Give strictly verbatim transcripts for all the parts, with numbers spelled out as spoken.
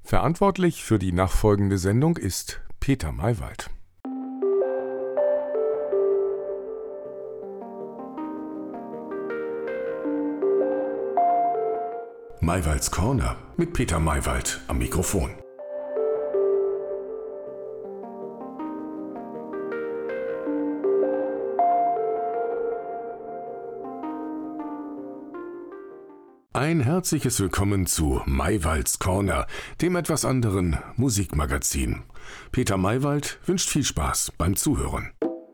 Verantwortlich für die nachfolgende Sendung ist Peter Maywald. Maywalds Corner mit Peter Maywald am Mikrofon. Ein herzliches Willkommen zu Maywalds Corner, dem etwas anderen Musikmagazin. Peter Maywald wünscht viel Spaß beim Zuhören.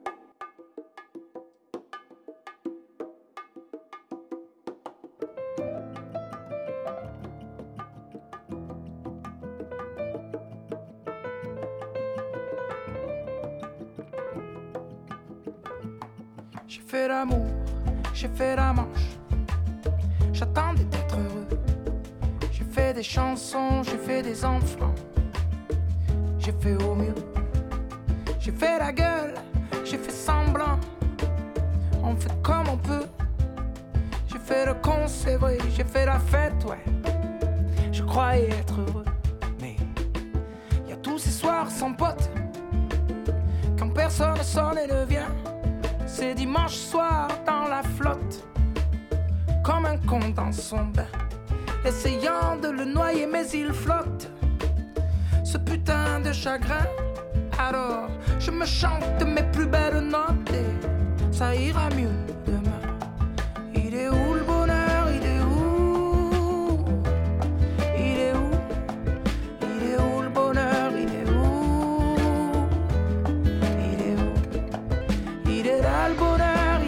J'ai fait l'amour, j'ai fait la manche. J'attendais d'être heureux. J'ai fait des chansons, j'ai fait des enfants. J'ai fait au mieux. J'ai fait la gueule, j'ai fait semblant. On fait comme on peut. J'ai fait le con, c'est vrai, j'ai fait la fête, ouais. Je croyais être heureux, mais y a tous ces soirs sans potes. Quand personne ne sonne et ne vient. C'est dimanche soir dans la flotte. Comme un con dans son bain, essayant de le noyer mais il flotte. Ce putain de chagrin. Alors je me chante mes plus belles notes et ça ira mieux demain. Il est où le bonheur? Il est où? Il est où? Il est où le bonheur? Il est où? Il est où? Il est là le bonheur.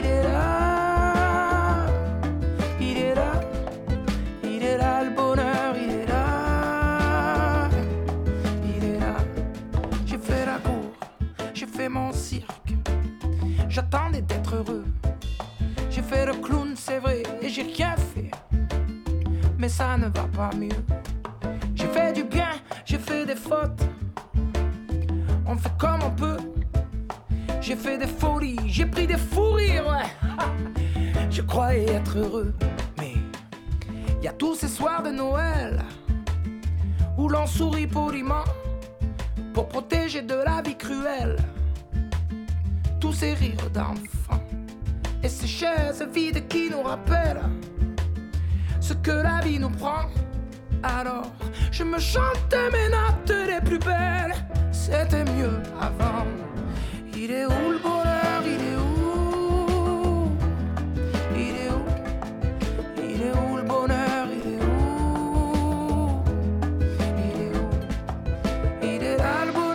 Mon cirque, j'attendais d'être heureux. J'ai fait le clown, c'est vrai, et j'ai rien fait. Mais ça ne va pas mieux. J'ai fait du bien, j'ai fait des fautes. On fait comme on peut. J'ai fait des folies, j'ai pris des fous rires, ouais. Je croyais être heureux, mais y a tous ces soirs de Noël où l'on sourit poliment pour protéger de la vie cruelle. Tous ces rires d'enfants et ces chaises vides qui nous rappellent ce que la vie nous prend. Alors je me chantais mes notes les plus belles. C'était mieux avant. Il est où le bonheur? Il est où? Il est où? Il est où le bonheur? Il est où? Il est où? Il est là le bonheur.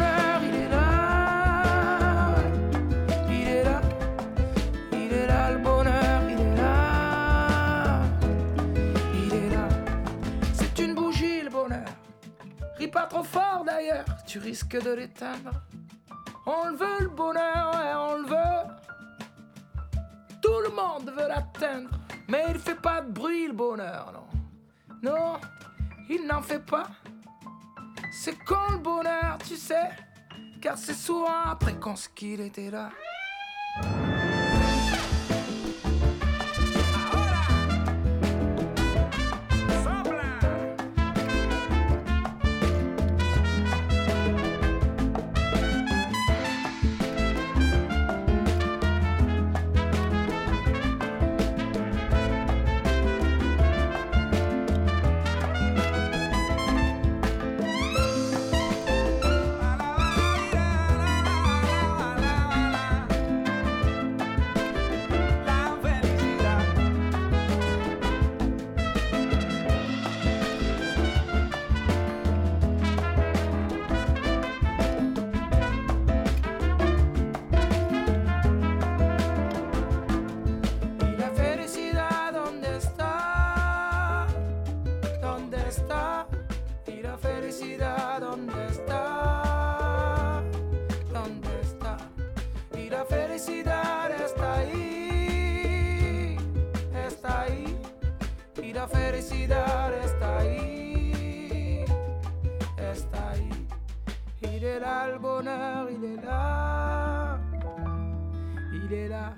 Pas trop fort d'ailleurs, tu risques de l'éteindre. On le veut le bonheur, ouais, on le veut. Tout le monde veut l'atteindre, mais il fait pas de bruit le bonheur, non. Non, il n'en fait pas. C'est con le bonheur, tu sais, car c'est souvent après qu'on se qu'il était là. Felicidad está ahí, está ahí. Il est là le bonheur, il est là, il est là.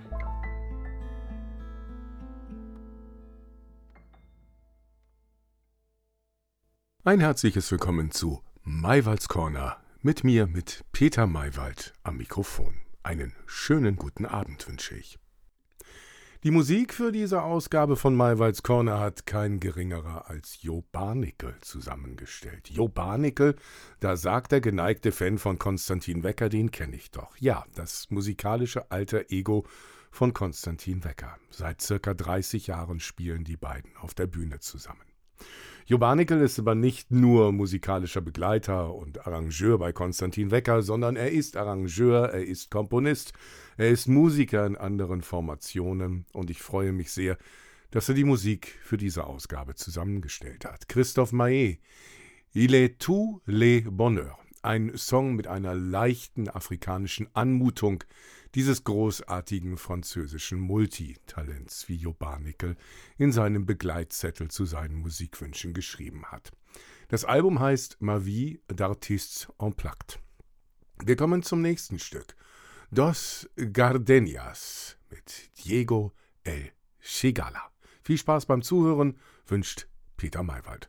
Ein herzliches Willkommen zu Maywalds Corner mit mir, mit Peter Maywald am Mikrofon. Einen schönen guten Abend wünsche ich. Die Musik für diese Ausgabe von Maywalds Corner hat kein geringerer als Jo Barnickel zusammengestellt. Jo Barnickel, da sagt der geneigte Fan von Konstantin Wecker, den kenne ich doch. Ja, das musikalische alter Ego von Konstantin Wecker. Seit circa dreißig Jahren spielen die beiden auf der Bühne zusammen. Jo Barnickel ist aber nicht nur musikalischer Begleiter und Arrangeur bei Konstantin Wecker, sondern er ist Arrangeur, er ist Komponist, er ist Musiker in anderen Formationen und ich freue mich sehr, dass er die Musik für diese Ausgabe zusammengestellt hat. Christophe Maé, Il est tout le bonheur, ein Song mit einer leichten afrikanischen Anmutung dieses großartigen französischen Multitalents, wie Jo Barnickel in seinem Begleitzettel zu seinen Musikwünschen geschrieben hat. Das Album heißt Ma vie d'artiste unplugged. Wir kommen zum nächsten Stück. Dos Gardenias mit Diego El Cigala. Viel Spaß beim Zuhören, wünscht Peter Maywald.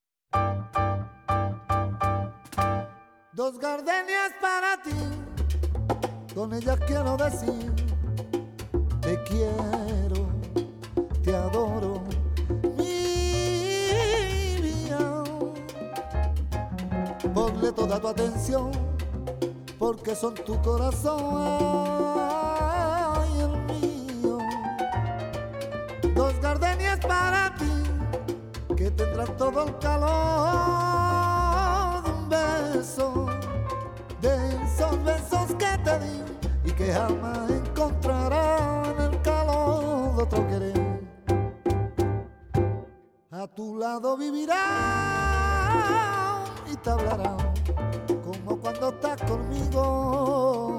Dos gardenias para ti. Con ellas quiero decir, te quiero, te adoro, mi vida. Ponle toda tu atención, porque son tu corazón y el mío. Dos gardenias para ti, que tendrán todo el calor de un beso, de esos besos que te di y que jamás encontrarán el calor de otro querer. A tu lado vivirán y te hablarán como cuando estás conmigo.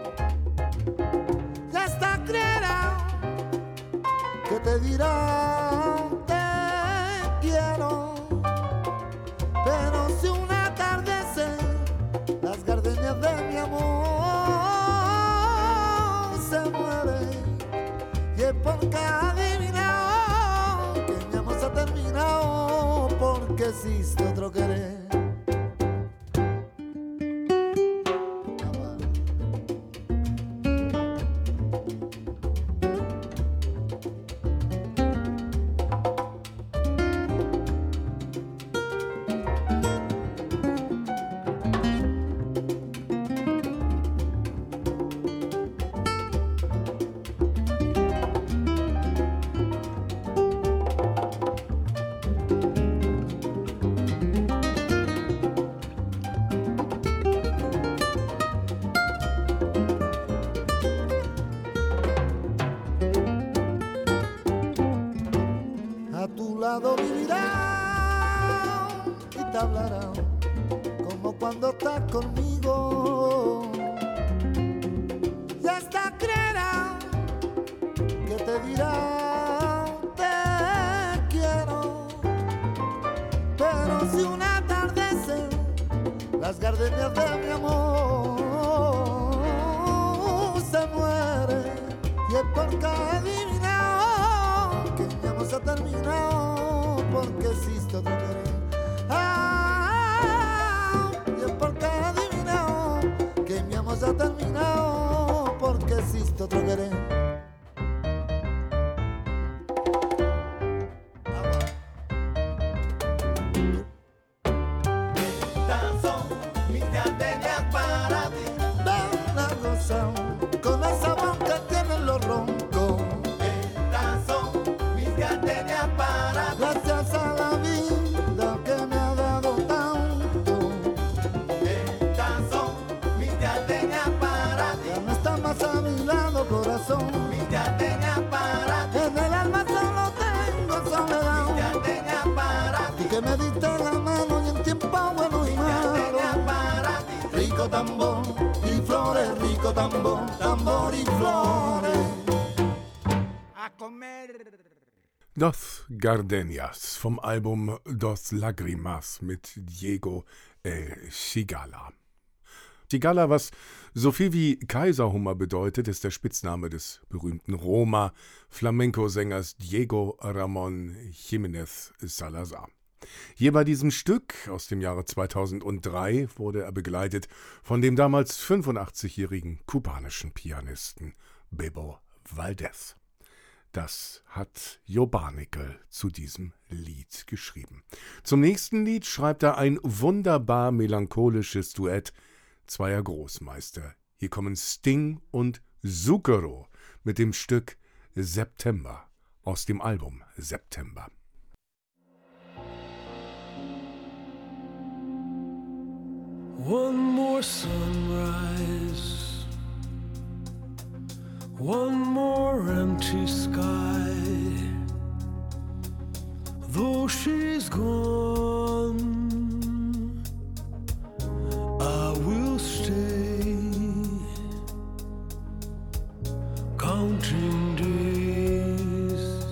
Y hasta creerán que te dirán te quiero, pero si un atardecer las gardenias de mi amor se mueren, y es porque adivinado que mi amor se ha terminado, porque existe otro querer. Vivirán y te hablarán como cuando estás conmigo, y hasta creerán que te dirán te quiero, pero si un atardecer las gardenias de mi amor se mueren, y es porque adivinado que mi amor se ha terminado, porque existe otro querer. Ah, y es porque he adivinado que mi amor se ha terminado, porque existe otro querer. Estas son mis gardenias para ti. Ven a gozar con el sabor que tienen los roncos. Estas son mis gardenias para ti. Gracias a la vida que me ha dado tanto. Estas son mis gardenias para ti. Ya no está más a mi lado, corazón. Mis gardenias para ti. En el alma solo tengo soledad. Mis gardenias para ti. Y que me diste la mano y en tiempo bueno y malo. Mis gardenias para ti. Rico tambor y flores, rico tambor, tambor y flores. A comer. Dos Gardenias vom Album Dos Lágrimas mit Diego El Cigala. Cigala, was so viel wie Kaiserhummer bedeutet, ist der Spitzname des berühmten Roma-Flamenco-Sängers Diego Ramón Jiménez Salazar. Hier bei diesem Stück aus dem Jahre zweitausenddrei wurde er begleitet von dem damals fünfundachtzigjährigen kubanischen Pianisten Bebo Valdez. Das hat Jo Barnikel zu diesem Lied geschrieben. Zum nächsten Lied schreibt er ein wunderbar melancholisches Duett zweier Großmeister. Hier kommen Sting und Zucchero mit dem Stück September aus dem Album September. One more sunrise, one more empty sky. Though she's gone, I will stay, counting days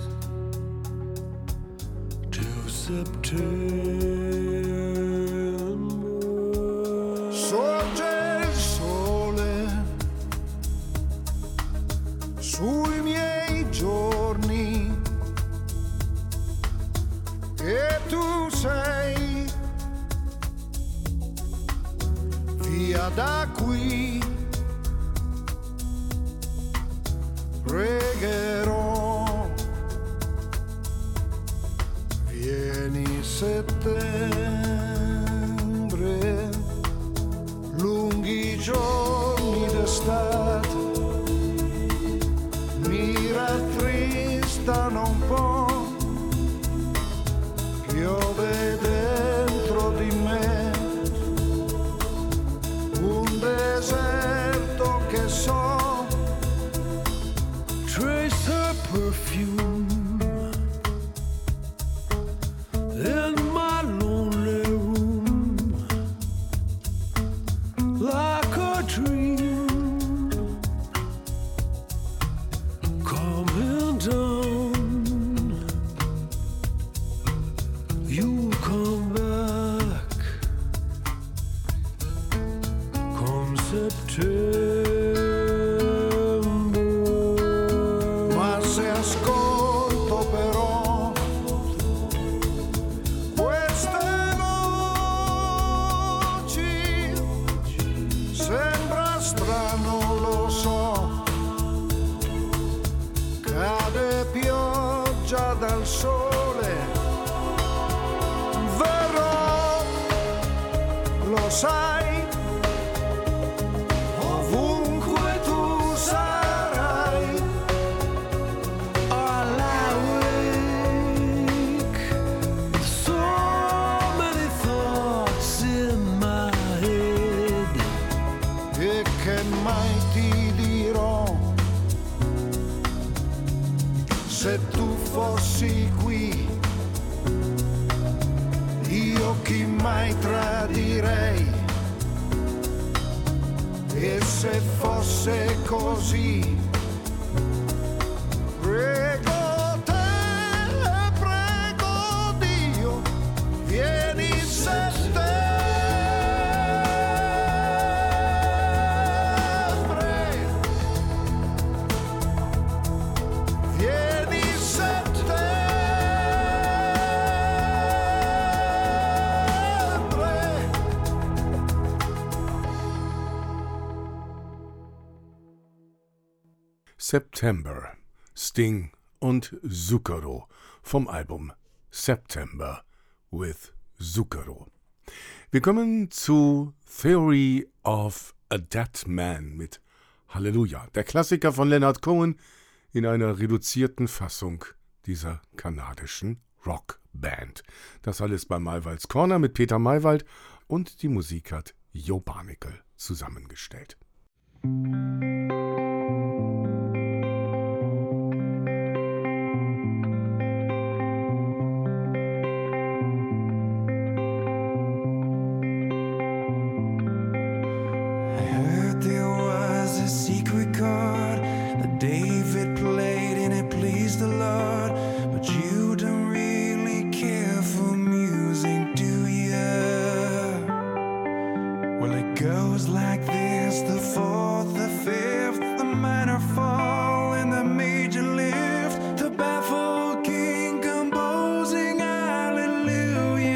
till September. Sorge il sole sui miei giorni e tu sei via da qui. Pregherò, vieni settembre, lunghi giorni d'estate mi rattristano un po', piove dentro di me, un deserto che so. Trace her perfume in my lonely room, like a dream coming down. You come back come September. Se ascolto però queste voci, sembra strano, lo so, cade pioggia dal sole, verrò, lo sai. Se tu fossi qui, io chi mai tradirei, e se fosse così, prego te, prego Dio, vieni settembre, vieni September, Sting und Zucchero vom Album September with Zucchero. Wir kommen zu Theory of a Dead Man mit Halleluja, der Klassiker von Leonard Cohen in einer reduzierten Fassung dieser kanadischen Rockband. Das alles bei Maywalds Corner mit Peter Maywald und die Musik hat Jo Barnikel zusammengestellt. David played and it pleased the Lord, but you don't really care for music, do ya? Well, it goes like this: the fourth, the fifth, the minor fall and the major lift, the baffled king composing hallelujah.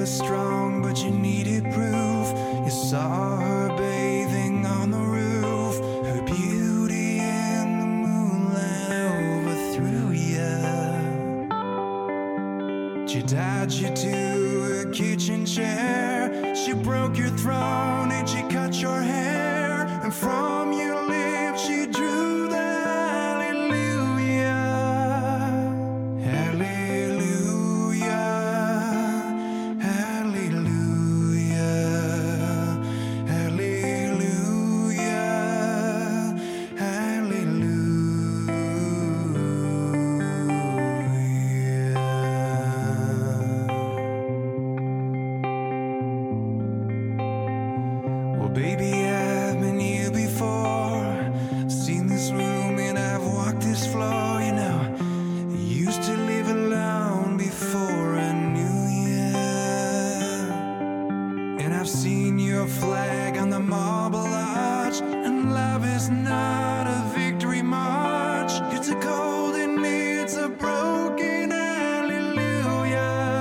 was strong, but you needed proof. You saw her bathing on the roof. Her beauty in the moonlight overthrew you. She tied you to a kitchen chair. She broke your throne and she cut your hair. And from your lips she drew the hallelujah. Hallelujah. Hallelujah. Hallelujah. Hallelujah. Well, baby, I've been here before. Seen this room and I've walked this floor. You know, I used to live alone before I knew you. And I've seen your flag on the marble arch. And love is not a victory march. It's a cold and it's a broken hallelujah.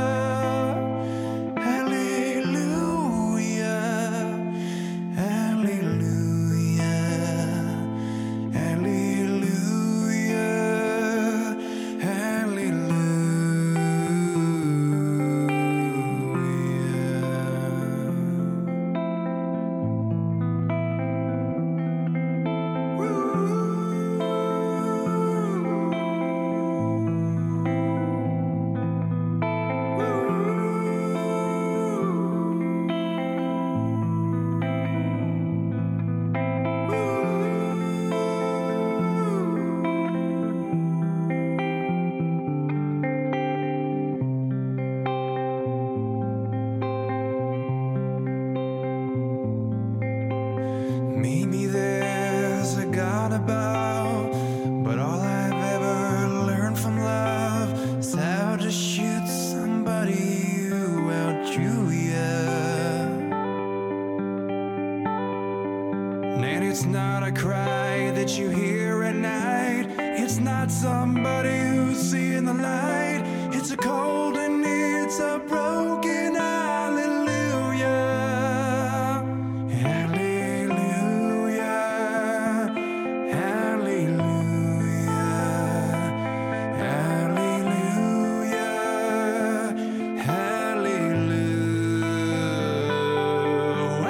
Hallelujah. Hallelujah. Hallelujah. Maybe there's a God above, but all I've ever learned from love is how to shoot somebody who outdrew you. And it's not a cry that you hear at night. It's not somebody who's seeing the light. It's a cold and it's a broken hallelujah. Hallelujah. Hallelujah. Hallelujah. Hallelujah. Hallelujah.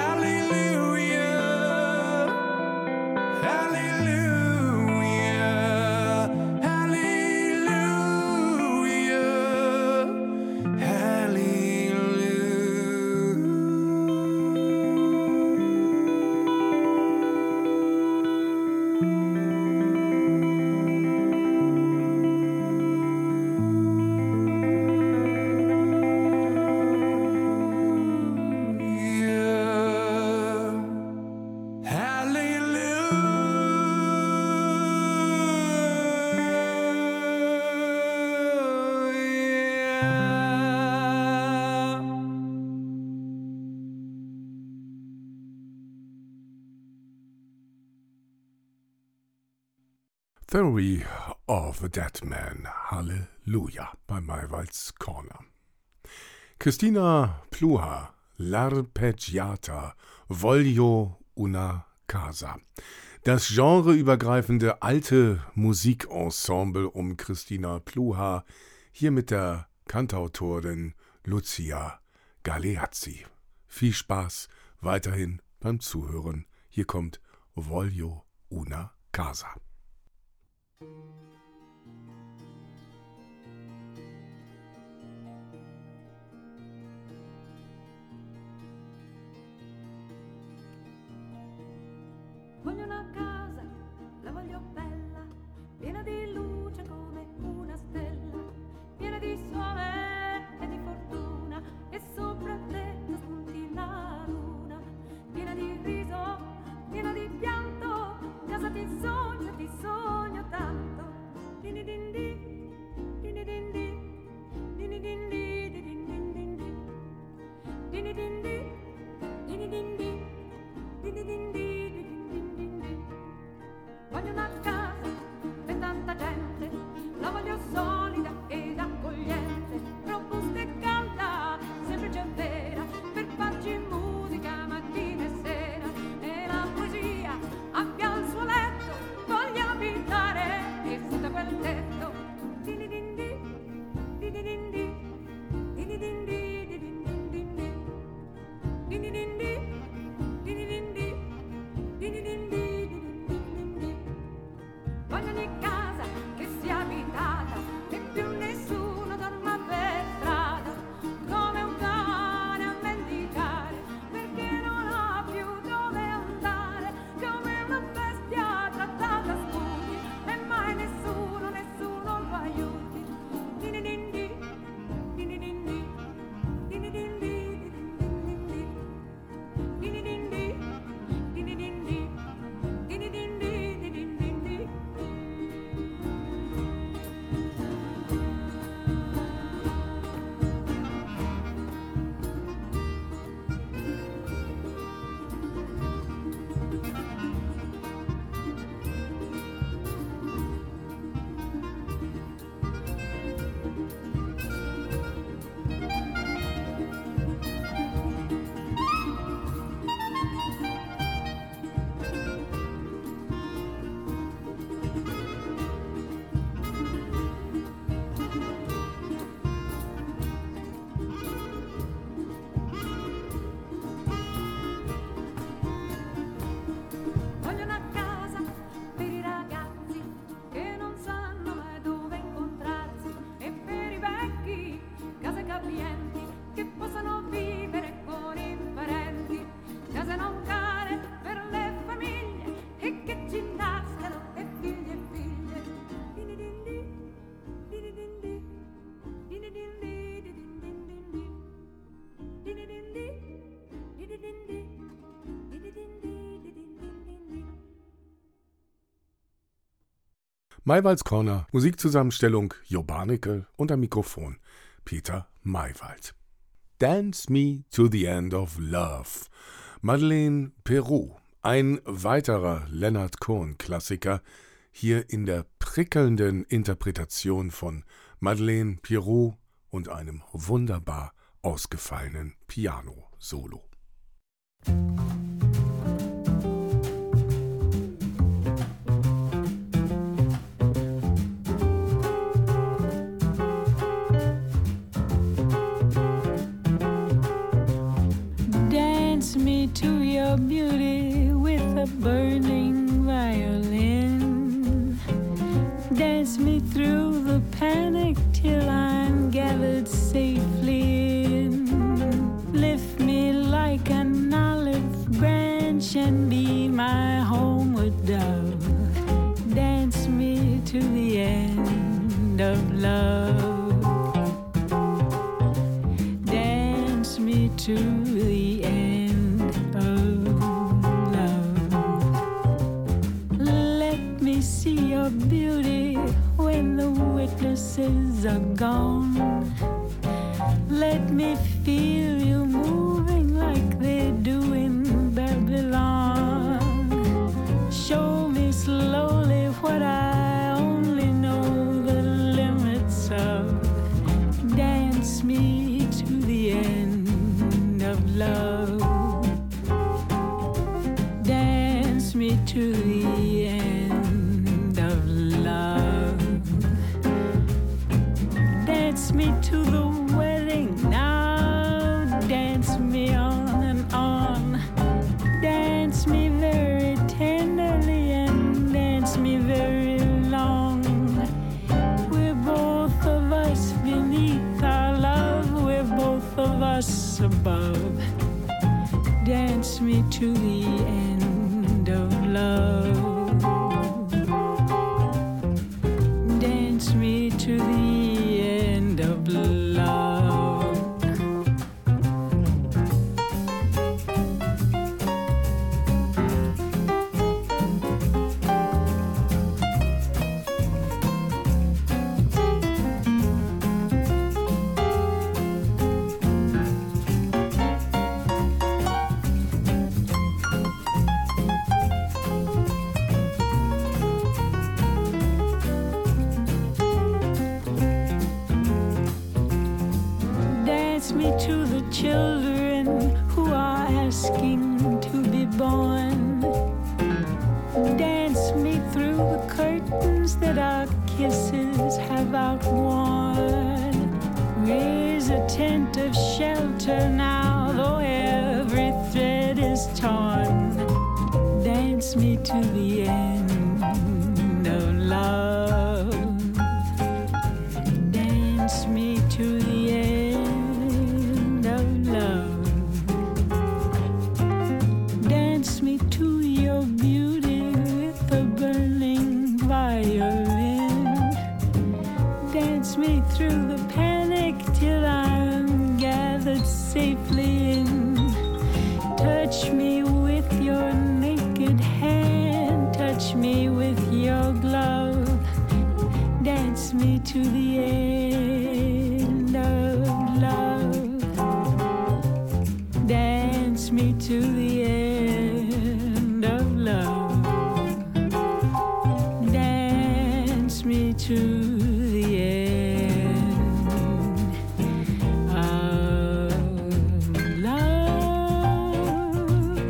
Theory of a Dead Man, Halleluja, bei Maywalds Corner. Cristina Pluhar, L'arpeggiata, Voglio una casa. Das genreübergreifende alte Musikensemble um Cristina Pluhar, hier mit der Kantautorin Lucia Galeazzi. Viel Spaß weiterhin beim Zuhören. Hier kommt Voglio una casa. Voglio una casa, la voglio bella, piena di luce come una stella, piena di sole e di fortuna, e sopra te spunti la luna, piena di riso, piena di pianto, casa ti sogno, ti sogno tanto. Maywalds Corner, Musikzusammenstellung Jo Barnickel und am Mikrofon Peter Maywald. Dance Me to the End of Love. Madeleine Peyroux, ein weiterer Leonard Cohen-Klassiker, hier in der prickelnden Interpretation von Madeleine Peyroux und einem wunderbar ausgefallenen Piano-Solo. Dance me to your beauty with a burning violin. Dance me through the panic till I'm gathered safely in. Lift me like an olive branch and be my homeward dove. Dance me to the end of love. Dance me to the end of love. Let me see your beauty when the witnesses are gone. Let me feel you moving like they do in Babylon. Show me slowly what I only know the limits of. Dance me to the end of love. Dance me to the end of love. Dance me to the wedding now. Dance me on and on. Dance me very tenderly and dance me very long. We're both of us beneath our love. We're both of us above. Dance me to the end of love. Dance me to the end of love. Dance me to the children who are asking to be born. Dance me through the curtains that our kisses have outworn. Raise a tent of shelter now, though every thread is torn. Dance me to the end of love. Dance me to the end of love. Dance me to your beauty with a burning violin. Dance me through the panic till I'm gathered safely in. Touch me with your naked hand. Touch me with your glove. Dance me to the end of love. Dance me to the end of love. Dance me to the end of love.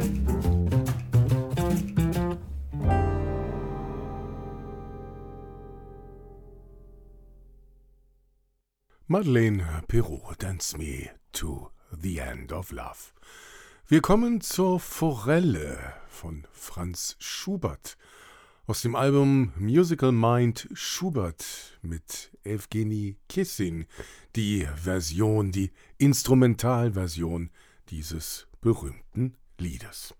Madeleine Peyroux, Dance Me to the End of Love. Wir kommen zur Forelle von Franz Schubert aus dem Album Musical Mind Schubert mit Evgeny Kissin, die Version, die Instrumentalversion dieses berühmten Liedes.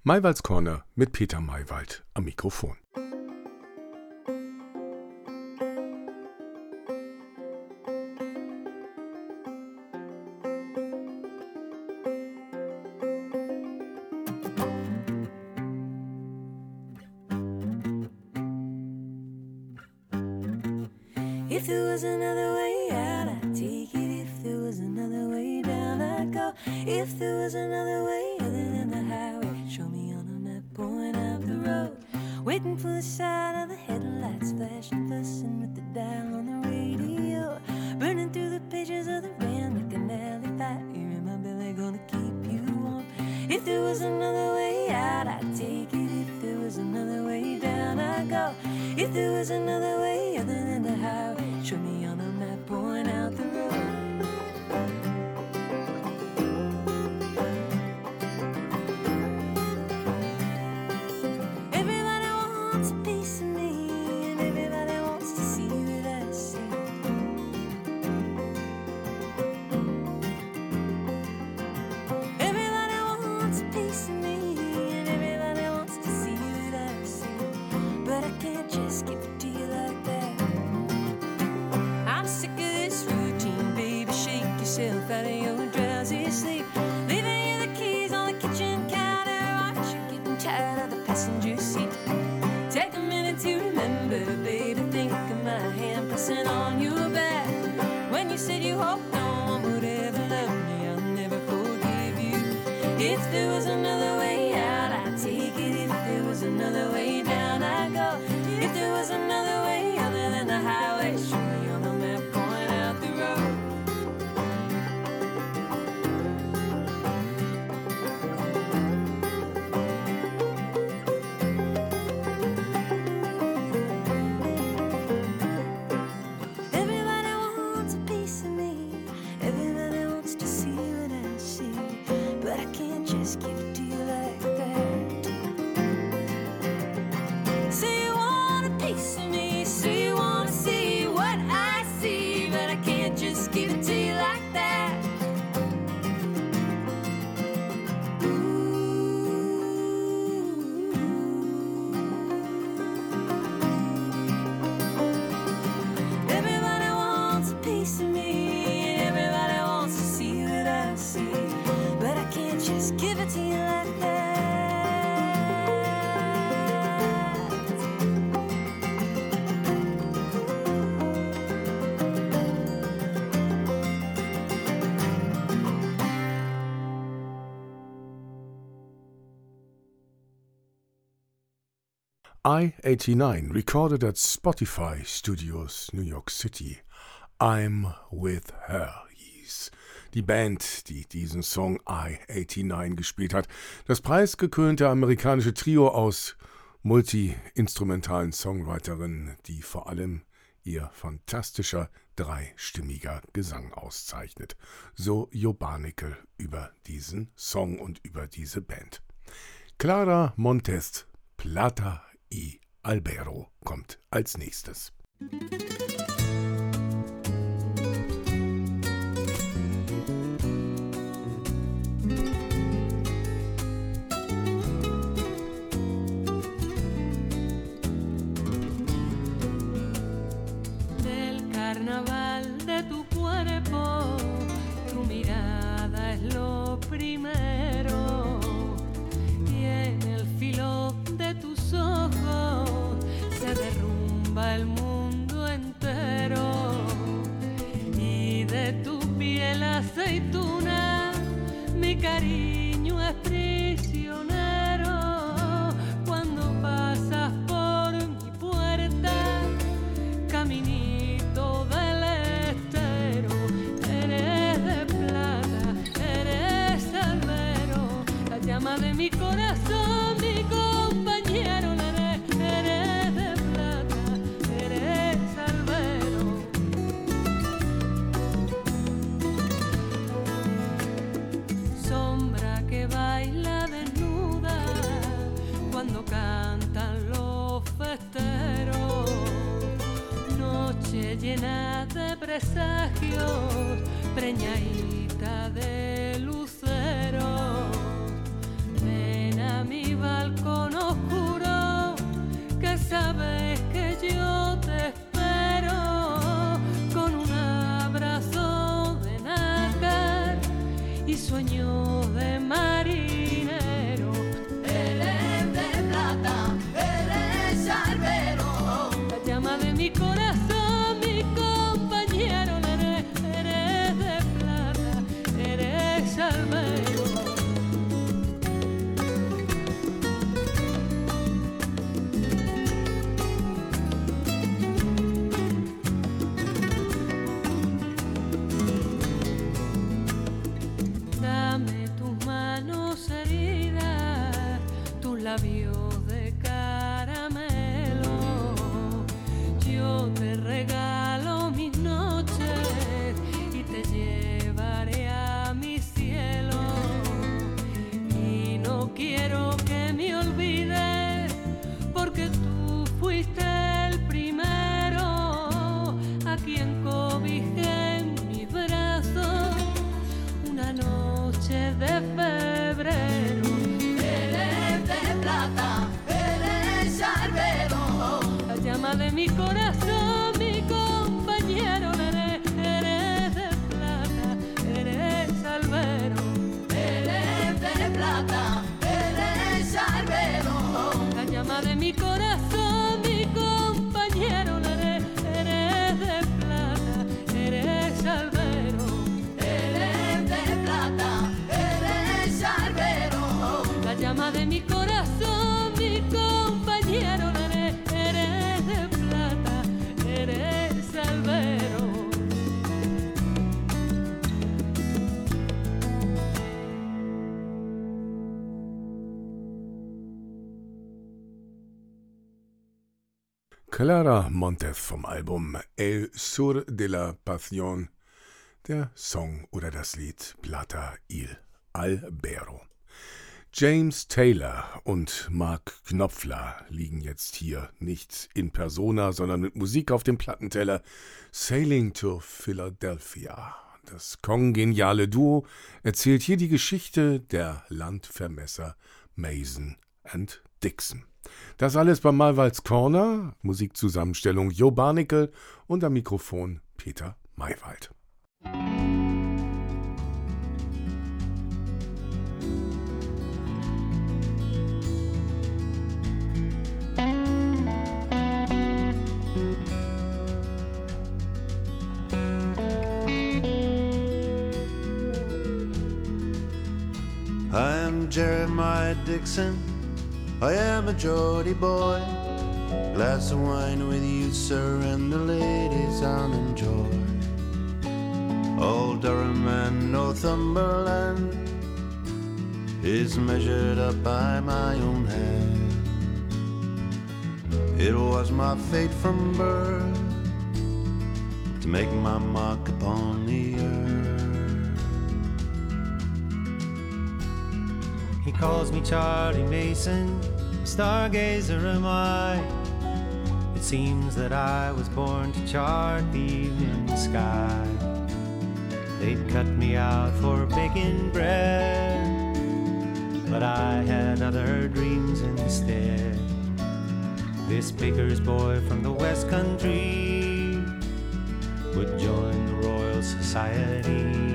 Maywalds Corner mit Peter Maywald am Mikrofon. If there was another way out, I'd take it. If there was another way down, I'd go. If there was another way other than the highway, show me on a map, point out the road. Waiting for the sign of the headlights, flashing, fussing with the dial on the radio. Burning through the pages of the Rand McAnally fire in my belly, gonna keep you warm. If there was another way out, I'd take it. If there was another way down, I'd go. If there was another way other than the highway, show me on a map, point out the road. Everybody wants a piece of me, and everybody wants to see what I see. Everybody wants a piece of me, and everybody wants to see what I see. But I can't just give it to you like that. I'm sick of this routine, baby. Shake yourself out of your drowsy sleep. Leaving you the keys on the kitchen counter. Aren't you getting tired of the passenger seat? Take a minute to remember, baby. Think of my hand pressing on your back. When you said you hoped no one would ever love me, I'll never forgive you. If there was another way out, I'd take it. If there was another way down, I'd go. If there was another way other than the highway, show me on the map, point out the road. Everybody wants a piece of me. Everybody wants to see what I see. But I can't just give it to you like that. Say you want a piece of me. Say you want to see what I see. But I can't just give it to you like that. Everybody wants a piece of me. Everybody wants to see what I see. But I can't just give it to you like that. I eighty-nine, recorded at Spotify Studios, New York City. I'm with her hieß die Band, die diesen Song I eighty-nine gespielt hat. Das preisgekrönte amerikanische Trio aus multi-instrumentalen Songwriterinnen, die vor allem ihr fantastischer dreistimmiger Gesang auszeichnet. So Jo Barnickel über diesen Song und über diese Band. Clara Montes, Plata y Albero kommt als nächstes. Del carnaval de tu cuerpo, tu mirada es lo primero, y en el filo de tus ojos se derrumba el mundo entero, y de tu piel aceituna mi cariño es prisionero. Cuando pasas por mi puerta, caminito del estero, eres de plata, eres albero, la llama de mi corazón, mi compañero, eres, eres de plata, eres albero. Sombra que baila desnuda cuando cantan los festeros, noche llena de presagios, preñadita de luceros. Ven a mi balcón oscuro, que sabes que yo te espero con un abrazo de nácar y sueño de marinero. Eres de plata, eres albero, La llama de mi corazón, mi compañero, eres, eres de plata, eres albero. Dame tus manos heridas, tus labios de caramelo. Yo te regalo mis noches y te llevaré a mi cielo. Y no quiero que me olvides, porque tú fuiste el primero a quien cobijé en mis brazos una noche de febrero. eres de plata, eres albero, La llama de mi corazón, mi compañero, eres, eres de plata, eres albero. eres de plata, eres albero, La llama de mi corazón, mi compañero, eres, eres de plata, eres albero. eres de plata, eres albero, La llama de mi corazón, mi compañero, eres, eres de plata, eres albero. Clara Montez vom Album El Sur de la Pasión, der Song oder das Lied Plata il Albero. James Taylor und Mark Knopfler liegen jetzt hier nicht in Persona, sondern mit Musik auf dem Plattenteller. Sailing to Philadelphia. Das kongeniale Duo erzählt hier die Geschichte der Landvermesser Mason and Dixon. Das alles beim Maywalds Corner, Musikzusammenstellung Jo Barnickel und am Mikrofon Peter Maywald. I am Jeremiah Dixon, I am a Geordie boy. Glass of wine with you, sir, and the ladies I'll enjoy. Old Durham and Northumberland is measured up by my own hand. It was my fate from birth to make my mark upon the earth. He calls me Charlie Mason, stargazer am I. It seems that I was born to chart the evening sky. They'd cut me out for baking bread, but I had other dreams instead. This baker's boy from the West Country would join the Royal Society.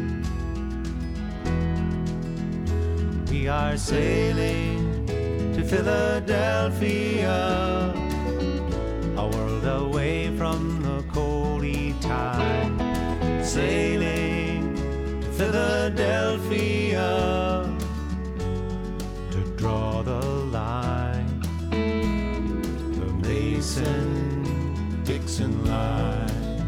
We are sailing to Philadelphia, a world away from the coldy tide. Sailing to Philadelphia to draw the line, the Mason-Dixon line.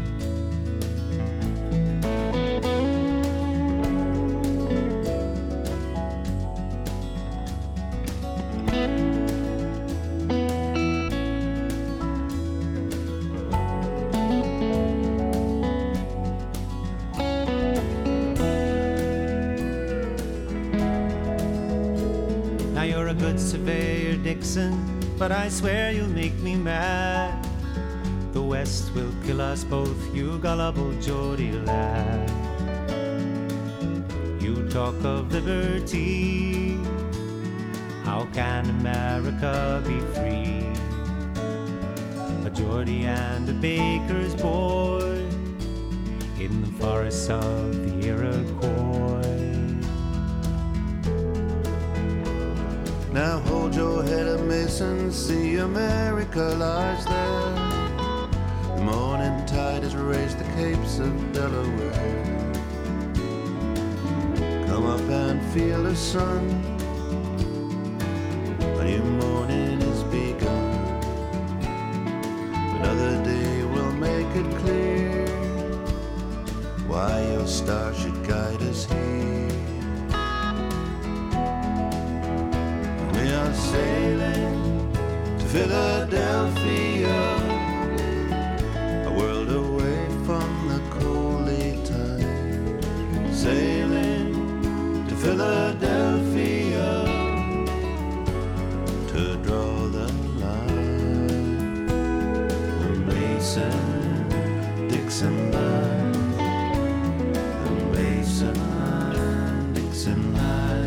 Surveyor Dixon, but I swear you'll make me mad. The West will kill us both, you gullible Geordie lad. You talk of liberty, How can America be free? A Geordie and a baker's boy in the forests of the Iroquois. Now hold your head up, Mason, see America lies there. The morning tide has raised the capes of Delaware. Come up and feel the sun, a new morning is begun. Another day will make it clear why your star should guide us here. We are sailing to Philadelphia, a world away from the coaly tide. Sailing to Philadelphia to draw the line. The Mason-Dixon line, the Mason-Dixon line.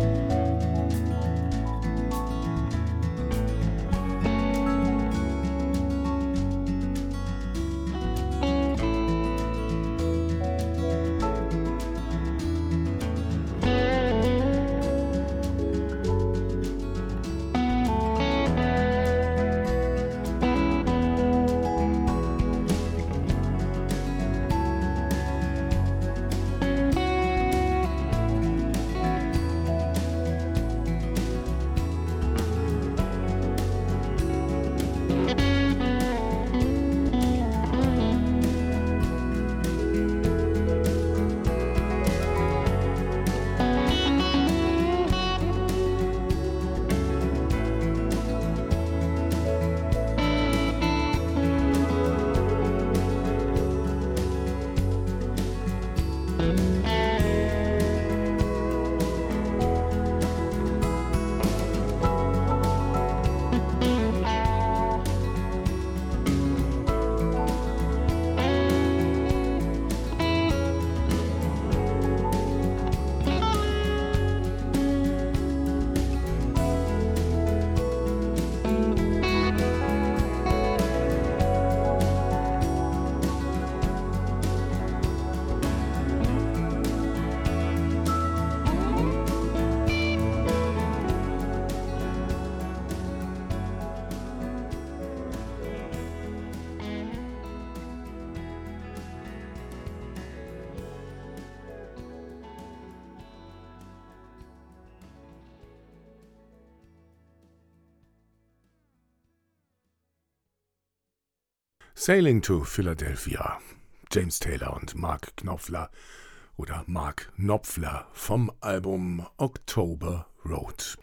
Sailing to Philadelphia. James Taylor und Mark Knopfler oder Mark Knopfler vom Album October Road.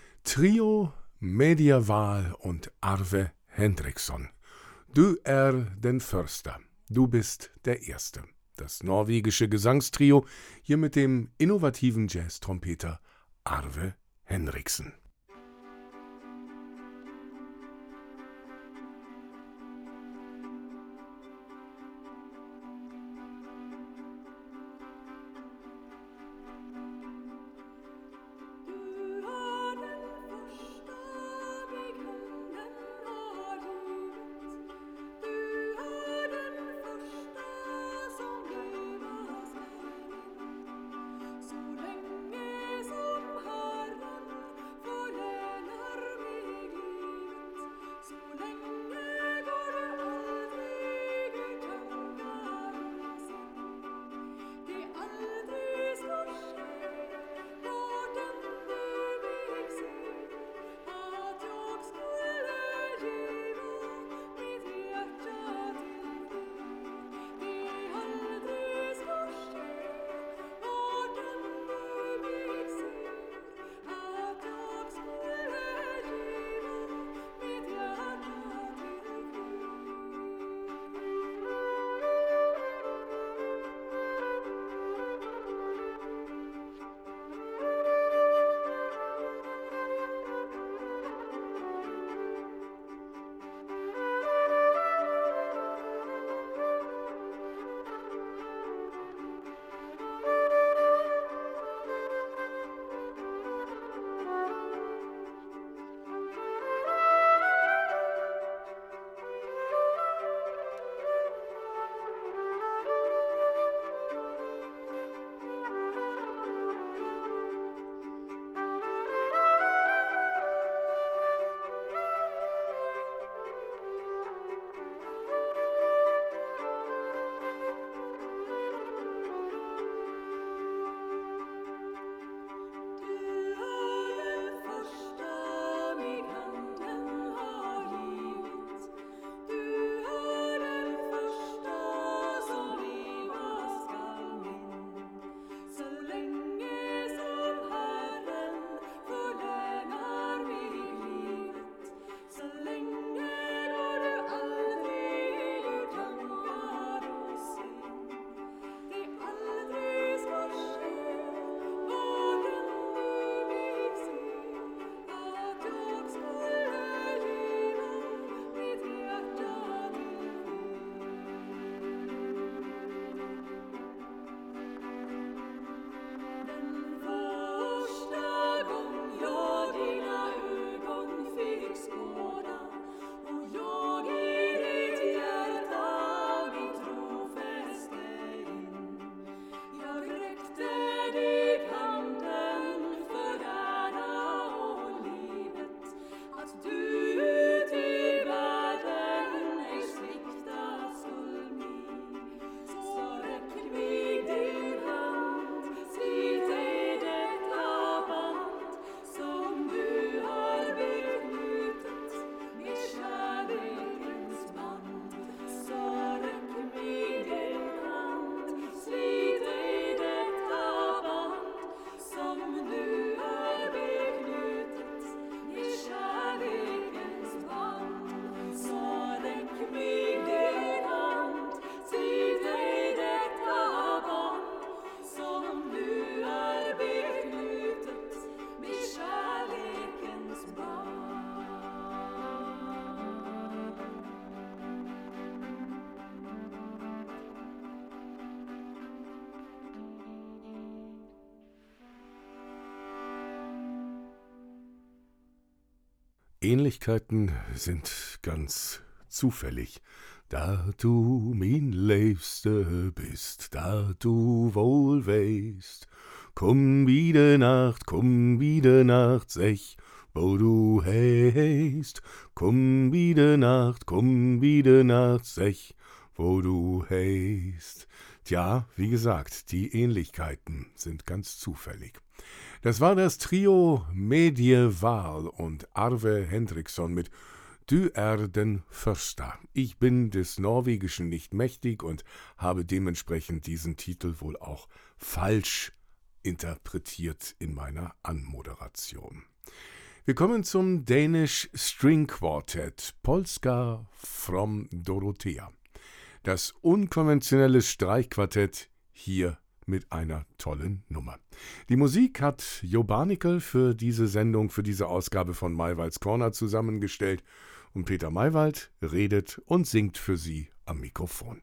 Trio Medieval und Arve Henriksson. Du er den Förster. Du bist der Erste. Das norwegische Gesangstrio, hier mit dem innovativen Jazz-Trompeter Arve Henriksen. For Ähnlichkeiten sind ganz zufällig. Da du mein Liebste bist, da du wohl weißt, komm wieder Nacht, komm wieder Nacht, sech, wo du heist, komm wieder Nacht, komm wieder Nacht, sech, wo du heist. Tja, wie gesagt, die Ähnlichkeiten sind ganz zufällig. Das war das Trio Medieval und Arve Hendriksson mit Du er den Förster. Ich bin des Norwegischen nicht mächtig und habe dementsprechend diesen Titel wohl auch falsch interpretiert in meiner Anmoderation. Wir kommen zum Danish String Quartet Polska from Dorothea. Das unkonventionelle Streichquartett hier mit einer tollen Nummer. Die Musik hat Jo Barnickel für diese Sendung, für diese Ausgabe von Maywalds Corner zusammengestellt und Peter Maywald redet und singt für Sie am Mikrofon.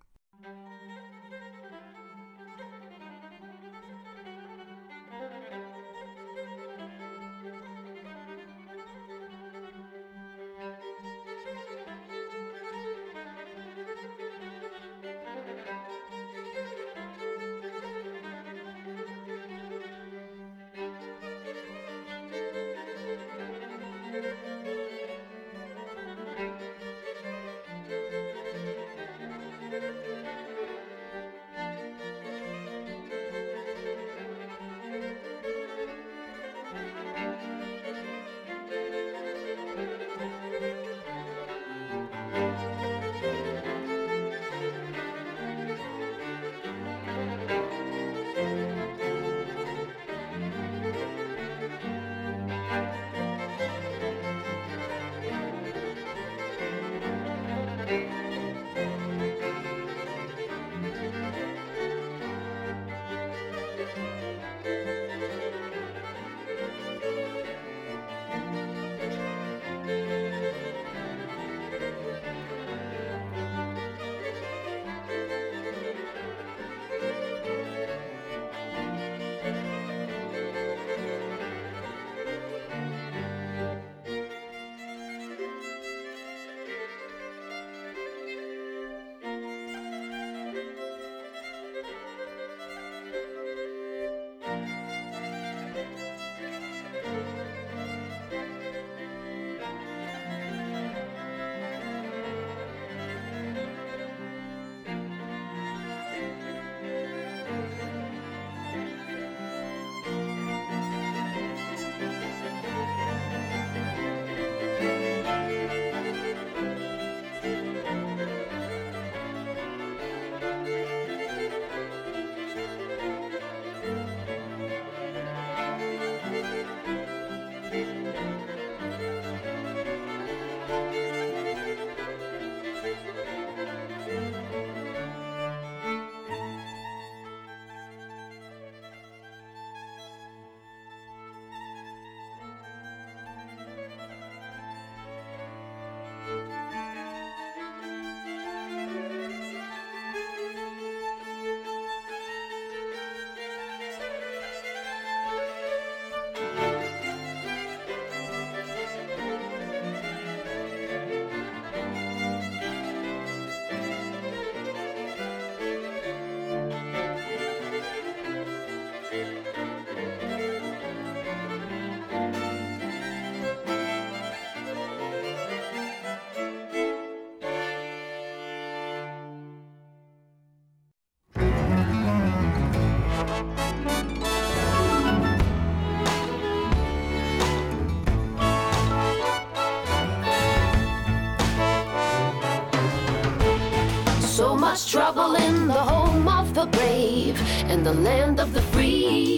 So much trouble in the home of the brave and the land of the free.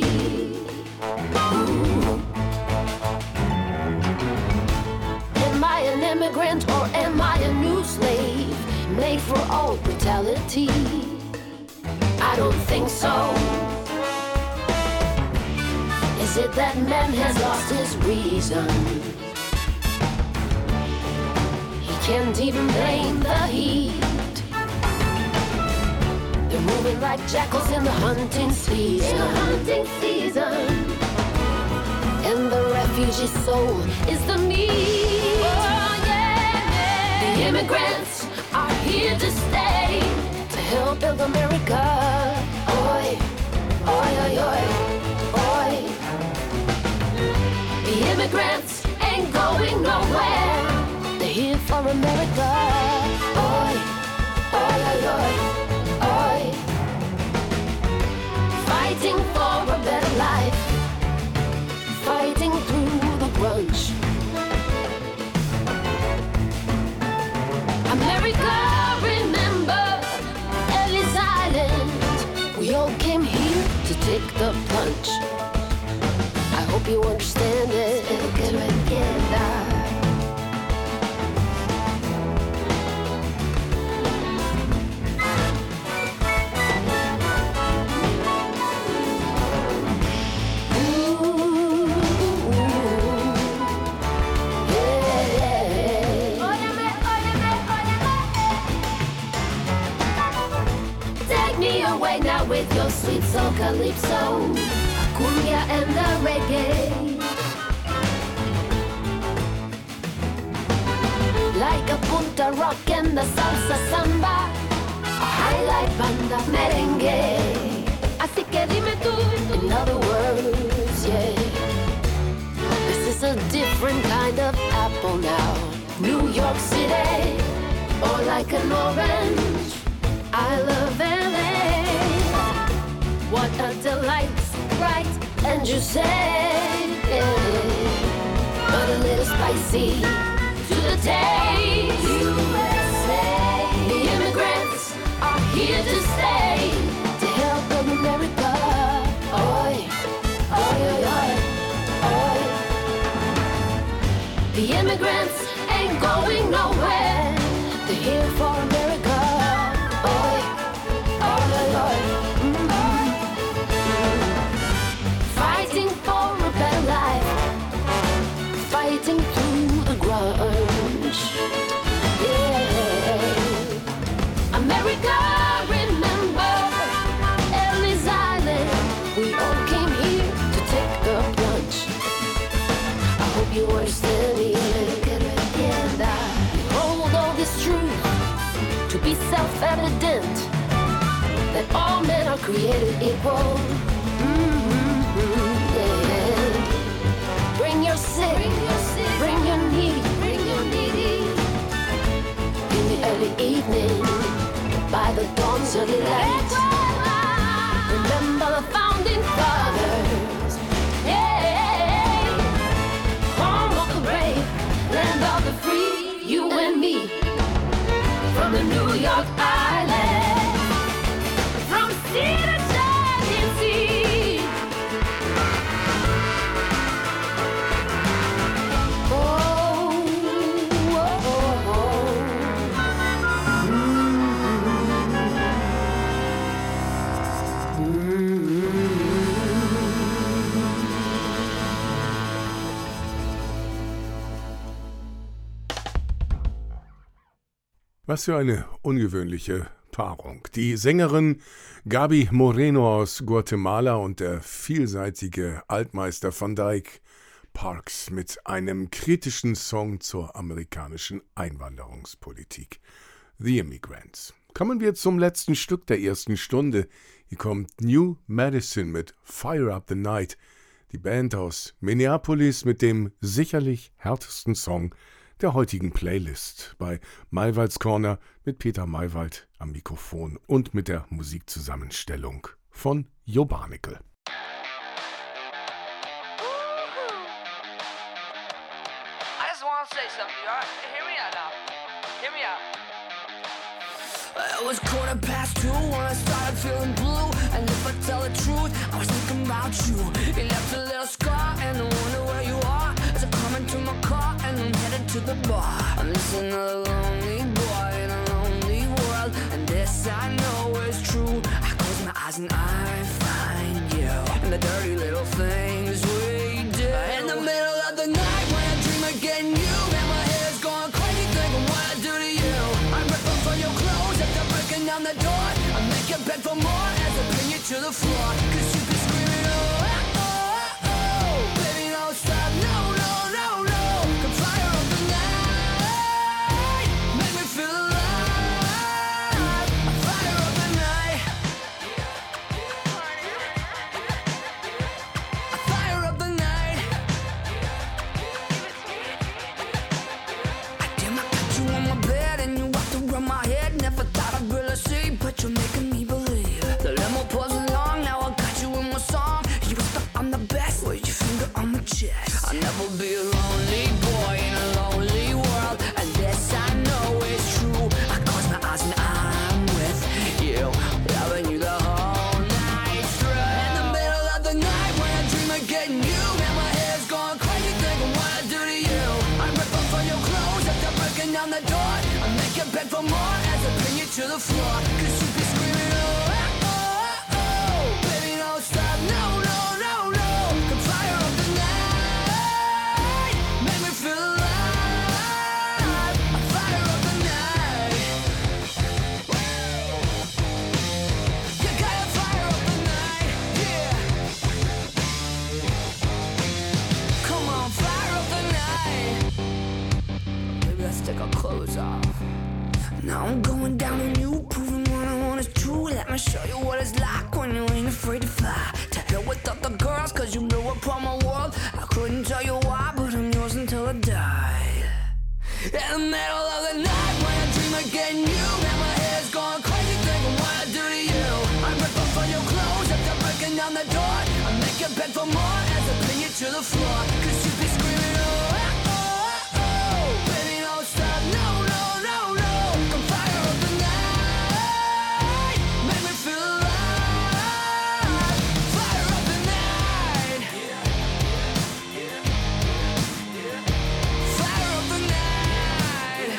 Ooh. Am I an immigrant or am I a new slave made for all brutality? I don't think so. Is it that man has lost his reason? He can't even blame the heat. They're moving like jackals in the hunting season. In the hunting season. And the refugee soul is the meat. Immigrants are here to stay, to help build America. Oi, oi, oi, oi, oi. The immigrants ain't going nowhere. They're here for America. Oi, oi, oi, oi, oi. Fighting for a better life. Fighting through the grunge. America, remember Ellis Island. We all came here to take the plunge. I hope you understand it. Que lo entienda. Away now with your sweet soul calypso, cumbia and the reggae. Like a punta rock and the salsa samba, a highlight banda merengue. Así que dime tú, in other words, yeah. This is a different kind of apple now. New York City, or like an orange. I love L A. What a delight, bright and you say, but a little spicy to the taste. U S A. The immigrants are here to stay, to help build America. Oi, oi, oi, oi, oi. The immigrants ain't going nowhere. They're here for America. Oi, oi, oi, oi. Fighting through the grunge, yeah. America, remember Ellis Island. We all came here to take the plunge. I hope you understand me. Hold all this truth to be self-evident, that all men are created equal. Mm-hmm, yeah. Bring your sick, bring your, sick, bring your needy, bring your needy. In the early evening, by the dawn's early light. Remember the founding fathers, yeah. Home of the brave, land of the free, you and me. From the New York Island, from sea to shining sea. Was für eine ungewöhnliche Paarung. Die Sängerin Gaby Moreno aus Guatemala und der vielseitige Altmeister Van Dyke Parks mit einem kritischen Song zur amerikanischen Einwanderungspolitik. The Immigrants. Kommen wir zum letzten Stück der ersten Stunde. Hier kommt New Medicine mit Fire Up the Night. Die Band aus Minneapolis mit dem sicherlich härtesten Song der heutigen Playlist bei Maywalds Corner mit Peter Maywald am Mikrofon und mit der Musikzusammenstellung von Jo Barnickel. I just want to say something, all right? Hear me out now. Hear me out. It was quarter past two when I started feeling blue. And if I tell the truth, I was thinking about you. You left a little scar and I wonder where you are. As I come into my car and I'm headed to the bar. I'm just another lonely boy in a lonely world. And this I know is true. I close my eyes and I find you. And the dirty little things we do. In the middle of the night when I dream of getting you. And my head's going crazy thinking what I do to you. I rip up for your clothes after breaking down the door. I make you beg for more as I pin you to the floor. Cause you be screaming, oh, oh, oh, oh. Baby, don't stop, no, no, no, no. Come fire up the night. Make for more as I bring you to the floor. Cause you be screaming, oh, oh, oh, oh. Baby, don't stop, no, no, no, no. Come fire up the night, make me feel alive. I fire up the night. You gotta fire up the night, yeah. Come on, fire up the night. Maybe let's take our clothes off. Now I'm going down on you, proving what I want is true. Let me show you what it's like when you ain't afraid to fly. To hell with other girls, cause you blew up on my world. I couldn't tell you why, but I'm yours until I die. In the middle of the night, when I dream of getting you, and my head's going crazy thinking what I do to you. I rip off all your clothes after breaking down the door. I make you beg for more as I pin you to the floor. Cause you be screaming, oh, oh, oh, oh. Baby, don't stop, no, no, no, no. Come fire up the night, make me feel alive. Fire up the night. Fire up the night.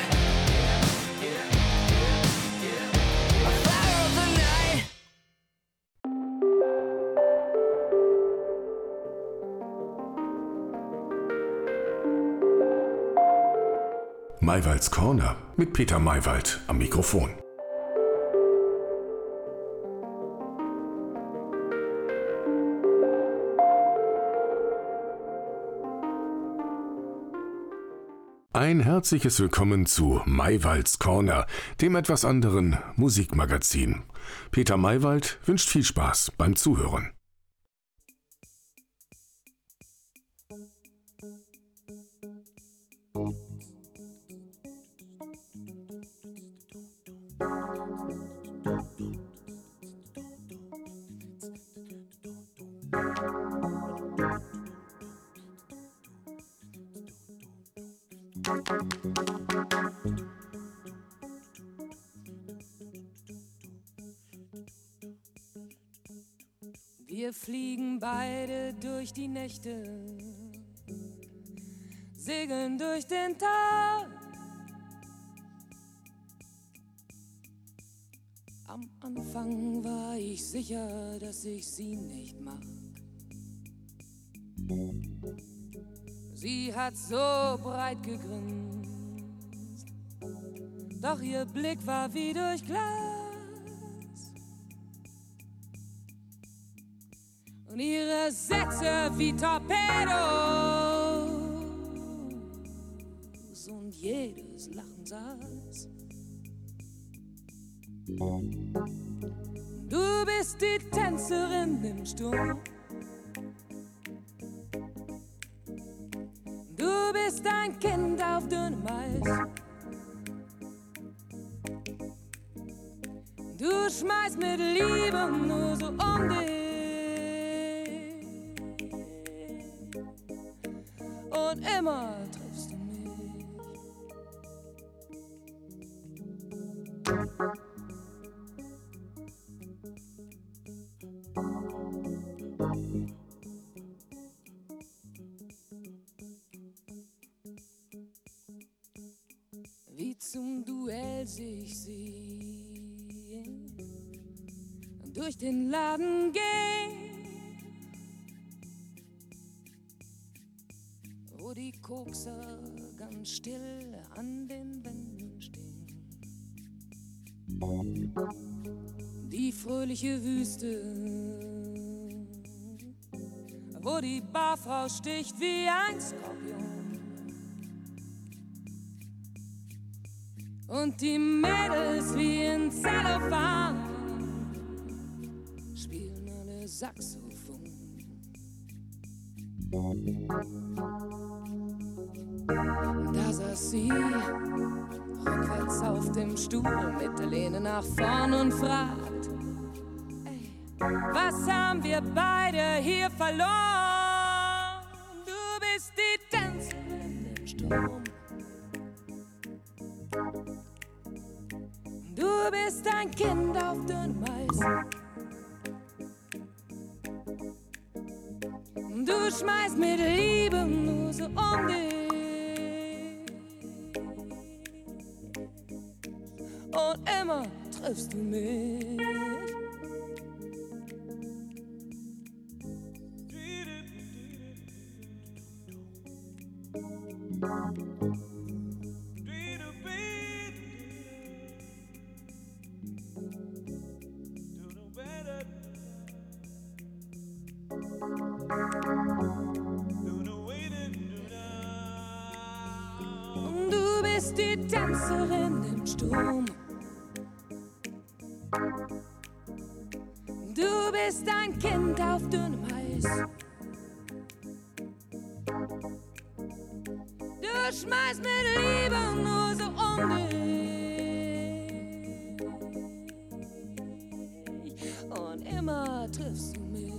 Fire up the night. Maywalds Corner mit Peter Maywald am Mikrofon. Ein herzliches Willkommen zu Maywalds Corner, dem etwas anderen Musikmagazin. Peter Maywald wünscht viel Spaß beim Zuhören. Wir fliegen beide durch die Nächte, segeln durch den Tag. Am Anfang war ich sicher, dass ich sie nicht mag. Sie hat so breit gegrinst, doch ihr Blick war wie durch Glas. Und ihre Sätze wie Torpedos und jedes Lachen saß. Du bist die Tänzerin im Sturm. Du bist ein Kind auf dünnem Eis. Du schmeißt mit Liebe nur so um dich. Und immer triffst du mich. Wie zum Duell sich sie durch den Laden gehen, wo die Kokser ganz still an den Wänden stehen. Die fröhliche Wüste, wo die Barfrau sticht wie ein Skorpion. Und die Mädels wie in Zellophan spielen alle Saxophon. Da saß sie rückwärts auf dem Stuhl mit der Lehne nach vorn und fragt: Ey, was haben wir beide hier verloren? Du bist die Tänzerin im Sturm. Du bist ein Kind auf dünnem Eis. Du schmeißt mit Liebe nur so um dich. triffst du mich. Du bist die Tänzerin im Sturm. Du bist ein Kind auf dünnem Eis. Du schmeißt mit Liebe nur so um dich. Und immer triffst du mich.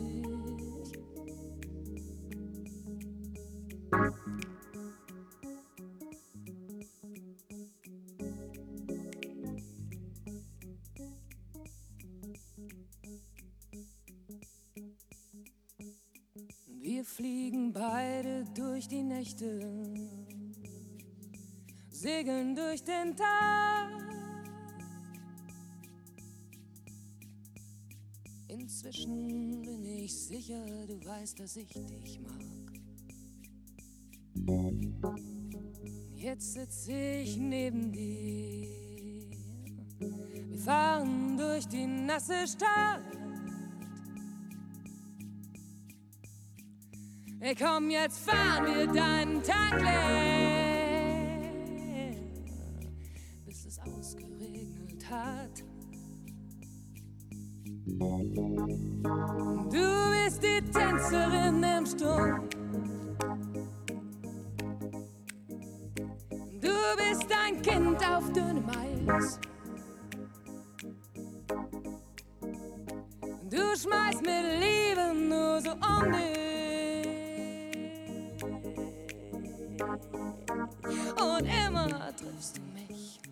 Wir fliegen beide durch die Nächte, segeln durch den Tag. Inzwischen bin ich sicher, du weißt, dass ich dich mag. Jetzt sitze ich neben dir. Wir fahren durch die nasse Stadt. Hey, komm, jetzt fahren wir deinen Tank leer, bis es ausgeregnet hat. Du bist die Tänzerin im Sturm. Du bist ein Kind auf dünnem Eis. Du schmeißt mit Liebe nur so um dich. Und immer triffst du mich.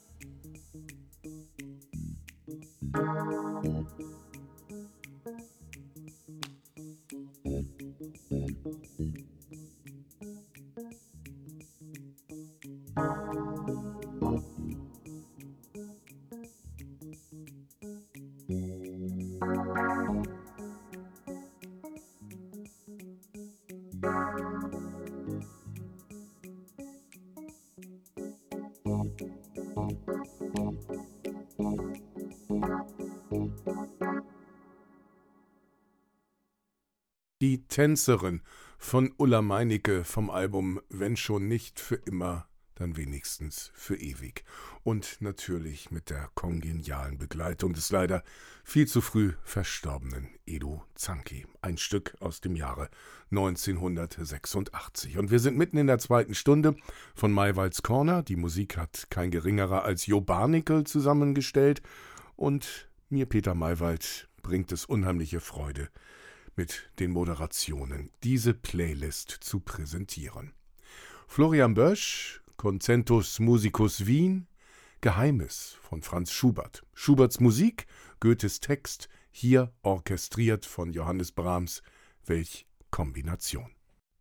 Die Tänzerin von Ulla Meinecke vom Album Wenn schon nicht für immer, dann wenigstens für ewig. Und natürlich mit der kongenialen Begleitung des leider viel zu früh verstorbenen Edo Zanki. Ein Stück aus dem Jahre neunzehnhundertsechsundachtzig. Und wir sind mitten in der zweiten Stunde von Maywalds Corner. Die Musik hat kein geringerer als Jo Barnickel zusammengestellt. Und mir, Peter Maywald, bringt es unheimliche Freude, mit den Moderationen diese Playlist zu präsentieren. Florian Bösch, Concentus Musicus Wien, Geheimes von Franz Schubert. Schuberts Musik, Goethes Text, hier orchestriert von Johannes Brahms. Welch Kombination.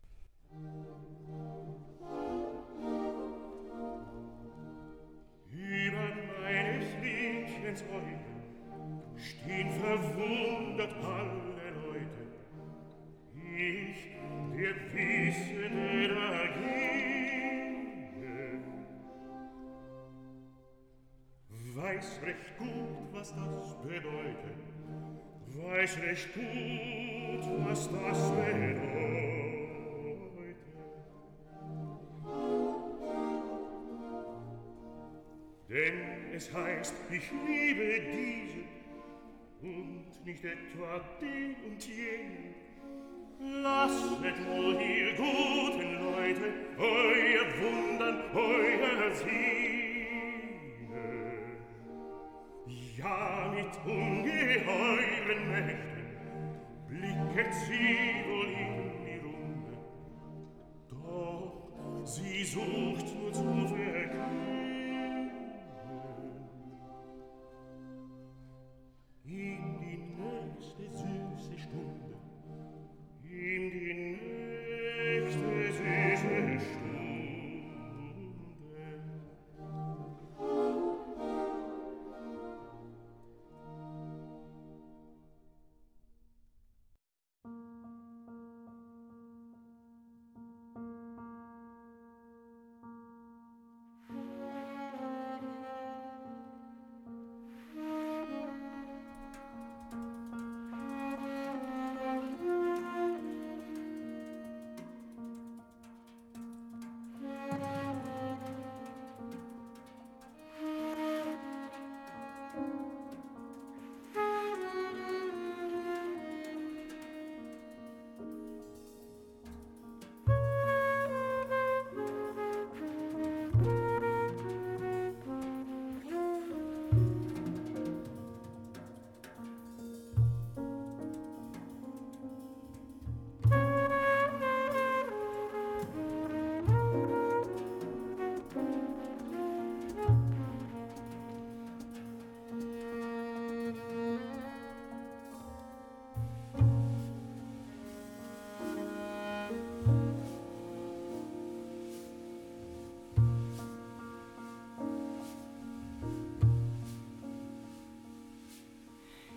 Über meines Liedchens Eulen stehen verwundert alle Leute. Ich, der Wissende dagegen, weiß recht gut, was das bedeutet, weiß recht gut, was das bedeutet. Denn es heißt, ich liebe diesen und nicht etwa den und jenen. Lasset wohl, ihr guten Leute, euer Wundern, euer Sinne. Ja, mit ungeheuren Mächten blicket sie wohl in die Runde. Doch sie sucht nur zu verkennen. In die nächste süße Stunde, in die nächste süße Stunde.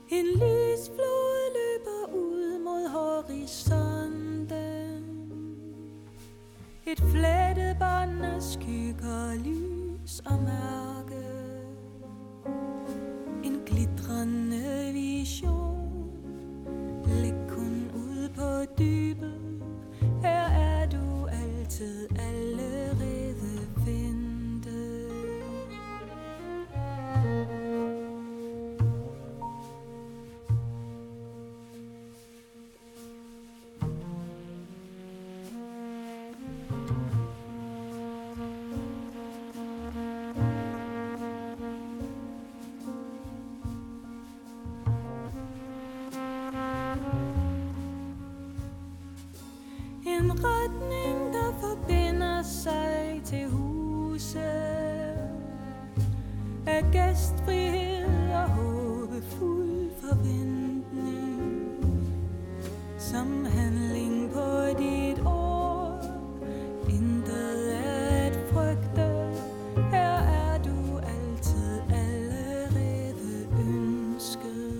En lysflod løber ud mod horisonten. Et flettebånd af skygger, lys og mørke. En glitrende vision. Læg kun ud på dybet. Her er du altid allerede ventet. En retning, der forbinder sig til huset af gæstfrihed og håbefuld forventning. Som handling på dit ord, intet er at frygte. Her er du altid allerede ønsket.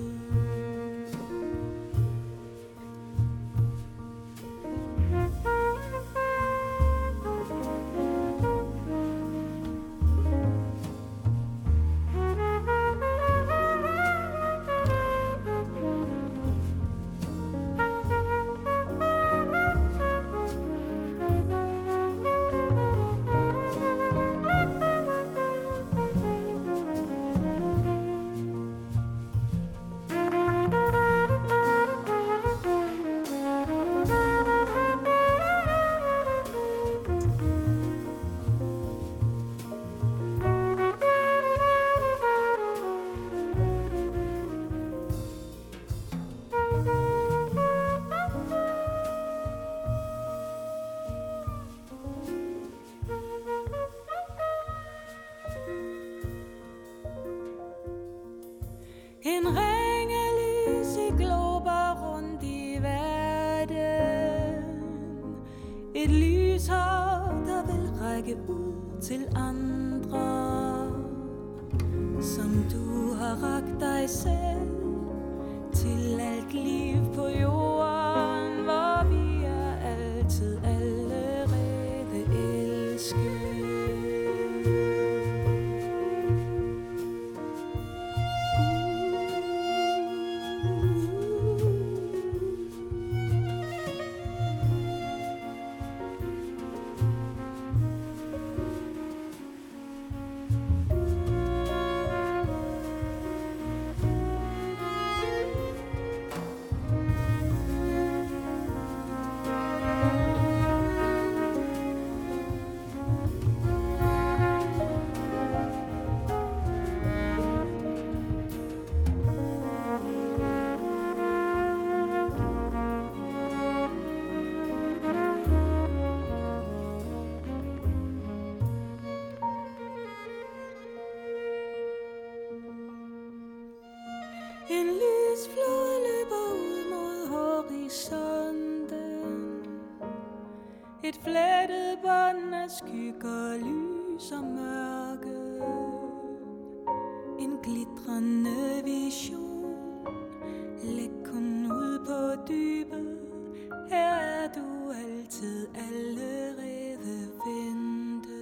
En ringelys i glober rundt i verden. Et lyshav, der vil række ud til andre. Som du har rakt dig selv til alt liv på jorden, hvor vi er altid allerede elsket. En lysflod løber ud mod horisonten. Et flettet bånd af skygger, lys og mørke. En glitrende vision. Læg kun ud på dybet. Her er du altid allerede ventet.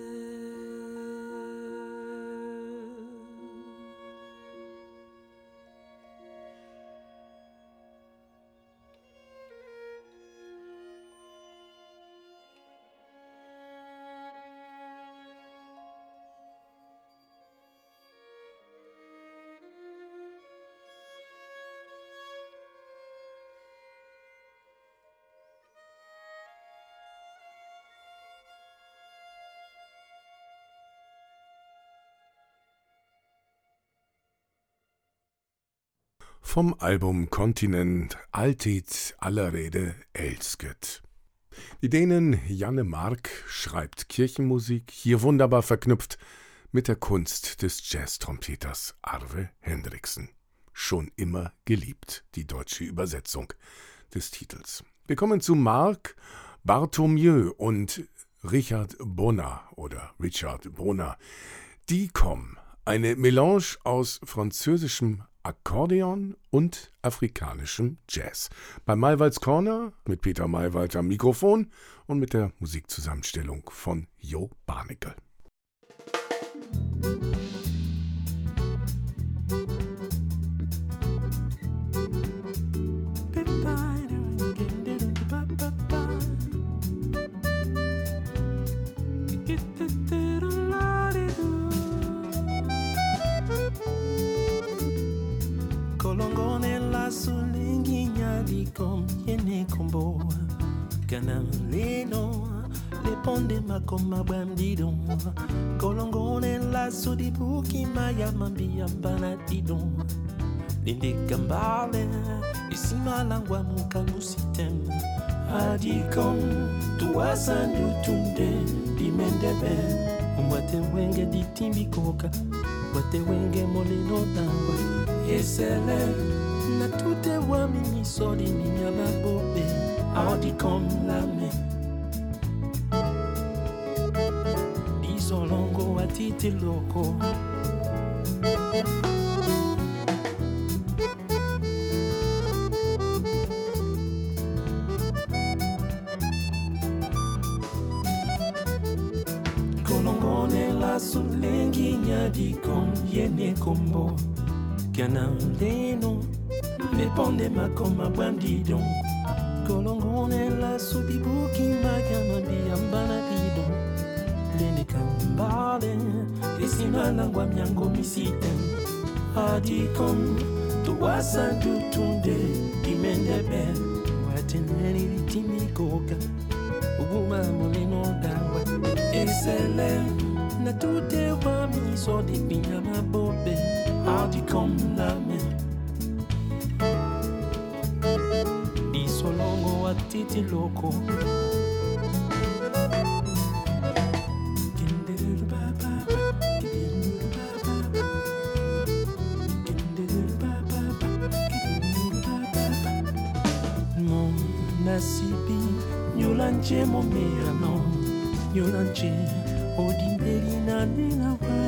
Vom Album Kontinent alltid allerede elsket. Die Dänen Janne Mark schreibt Kirchenmusik, hier wunderbar verknüpft mit der Kunst des Jazz-Trompeters Arve Hendriksen. Schon immer geliebt, die deutsche Übersetzung des Titels. Wir kommen zu Mark Bartholomew und Richard Bonner oder Richard Bonner. Die kommen, eine Melange aus französischem Akkordeon und afrikanischem Jazz. Bei Maywalds Corner mit Peter Maywald am Mikrofon und mit der Musikzusammenstellung von Jo Barnickel. Leno le ponde makoma bandido kolongone la sudi buki maya mambia banadido linde gambale isima langwa mukamusitem adikom tuwasandu tunde dimendebe umwate wenge ditimbikoka wate wenge molino dangwa esele na tute wa mimi sodi minyama bobe audi comme la main di solongo a titi loco colongone la sulenguinha di com yene combo canaleno le ponde ma come bandido Kolongone la subibuki magama biambana dido Lene kambale Isima langwa myango misiten Adikom Tuwasa dutunde Dimende ben Wateneni litimi koka Ubuma molino dawa Esele Na tute wa miso di binyama bobe Adikom lame Solongo a titi loco Mon nasibi Nyolanje mo merano Nyolanje Odimberi na nina wa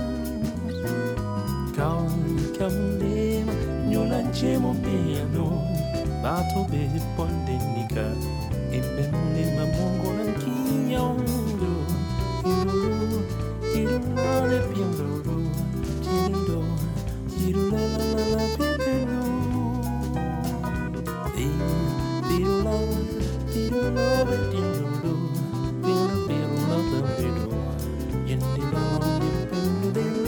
Kau kamulema Nyolanje mo merano Bato be ponde nika Ibemle mamongo nankinyongo Iru, iru la le piandoro Iru, iru la la la la pepero Iru la, iru la le piandoro Iru, iru la la pepero Yendi la le piandoro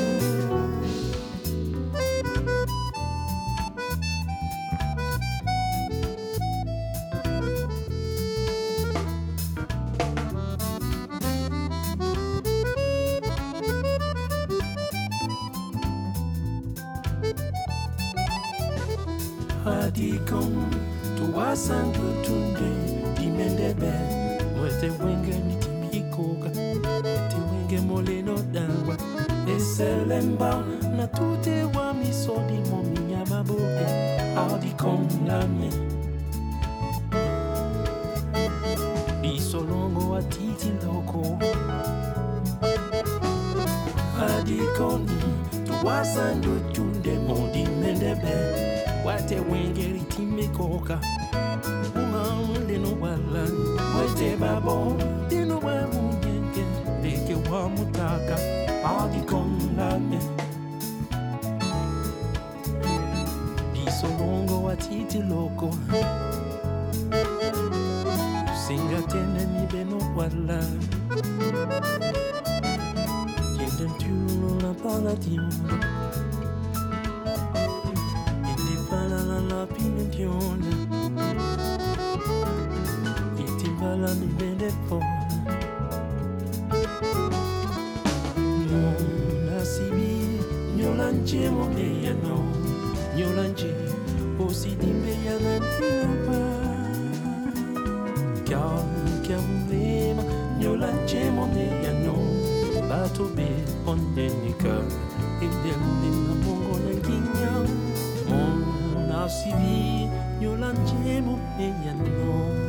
Adikom tuwasandu tunde dimendebe mwete wenge nitimikoka mwete wenge moleno dangwa eselemba na tute wa misodi mominya mabobe Adikom lame Isolongo atiti loko Adikom tuwasandu tunde modimendebe Wate wengeri timekoka Uma leno wala Wate babo Dino wa mungenge Leke wa mutaka Adi konlame Diso longo watiti loko Singa tene mi beno wala Yenden tulo la palatino La la pinione E ti va la mi vede pona Non asibi Nyolanje mo meya no Nyolanje Osi di meya na nila Kau kia mulema Nyolanje mo meya no Bato be onde nika Indele na mongo na ginyam Mon Nasibi Nyolanje mo meya no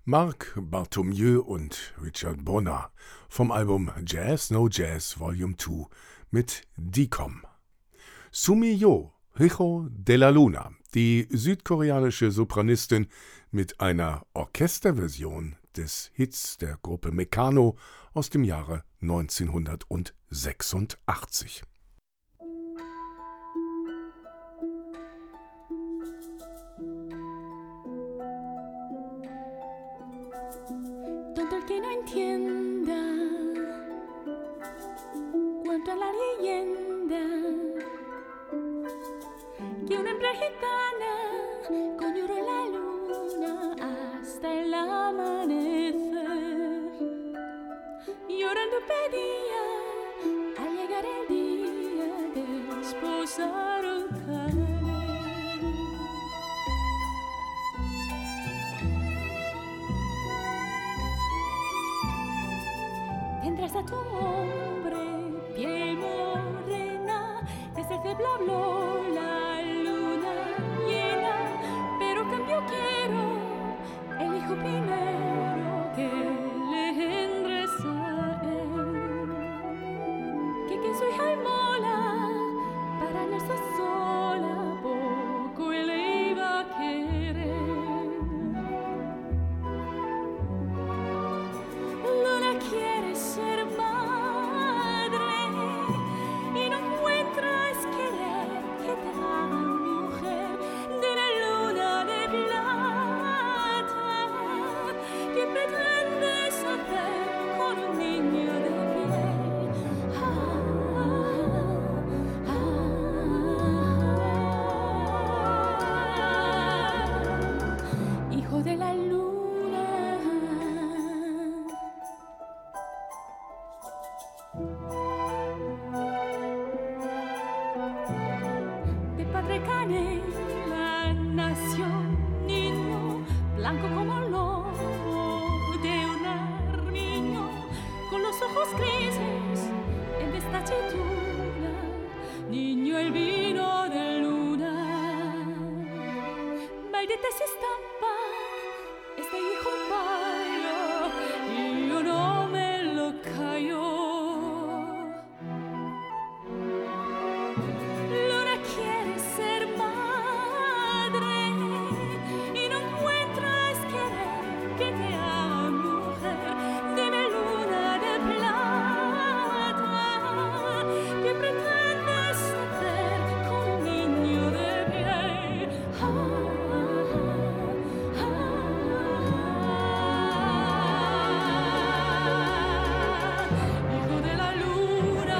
Marc Bartholomew und Richard Bonner vom Album Jazz No Jazz Volume zwei mit Dicom. Sumiyo Hijo de la Luna, die südkoreanische Sopranistin mit einer Orchesterversion des Hits der Gruppe Mecano aus dem Jahre neunzehnhundertsechsundachtzig. Tonto el que no entienda cuanto a la leyenda que una hembra gitana conjuró la luna hasta el amanecer, llorando pedía al llegar el día de esposar un caer. Tendrás a tu hombre piel morena, desde que bla habló la luna llena, pero cambio quiero el hijo primero que le engendres a él, que quien su hija mola para no estar sola, poco él iba a querer. Luna quiere ser madre y no encuentras querer que te haga mujer de la luna de plata que pretendes hacer con un niño de piel. Ah, ah, ah. Hijo de la luna. De padre canela nació niño, blanco como lobo de un armiño, con los ojos grises en destachitura, niño el vino de luna. Maldita se estampa este hijo payo y yo no me lo callo. Luna quiere ser madre y no encuentras querer que te haga mujer. Dime luna de plata, ¿qué pretendes hacer con un niño de piel? Ah, ah, ah. Hijo de la luna.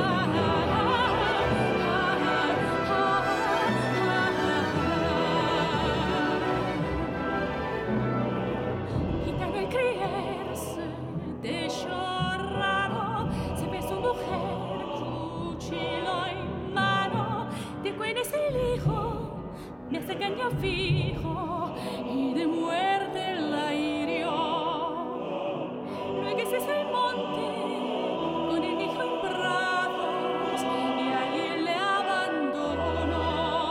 Gitano el criarse de chorrado, se ve su mujer cuchillo en mano, de quién es el hijo, me hace caña fijo y de muerte la hirió. Luego ese es el monte con el hijo en brazos y allí le abandonó.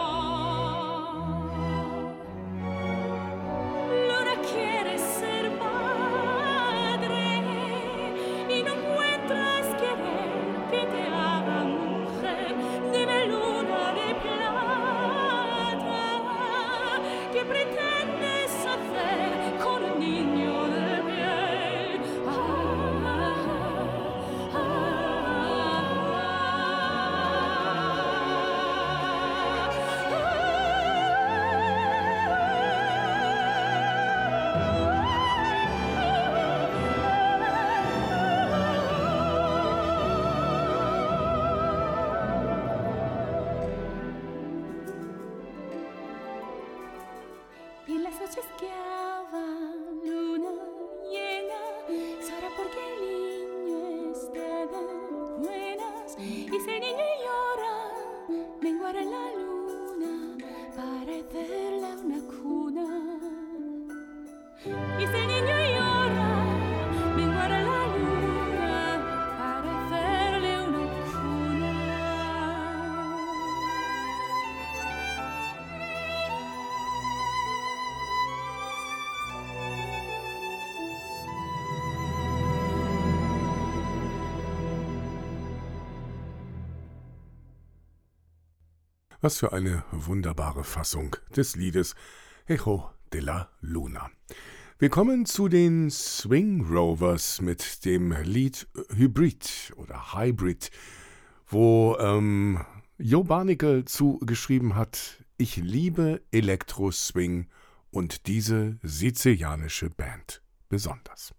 Luna quiere ser madre y no encuentras querer que te haga mujer. Dime luna de plata, ¿qué pretendes hacer con un niño de piel? Ah, ah, ah. Was für eine wunderbare Fassung des Liedes Echo de la Luna. Wir kommen zu den Swing Rovers mit dem Lied Hybrid oder Hybrid, wo ähm, Jo Barnickel zugeschrieben hat: Ich liebe Elektro-Swing und diese sizilianische Band besonders.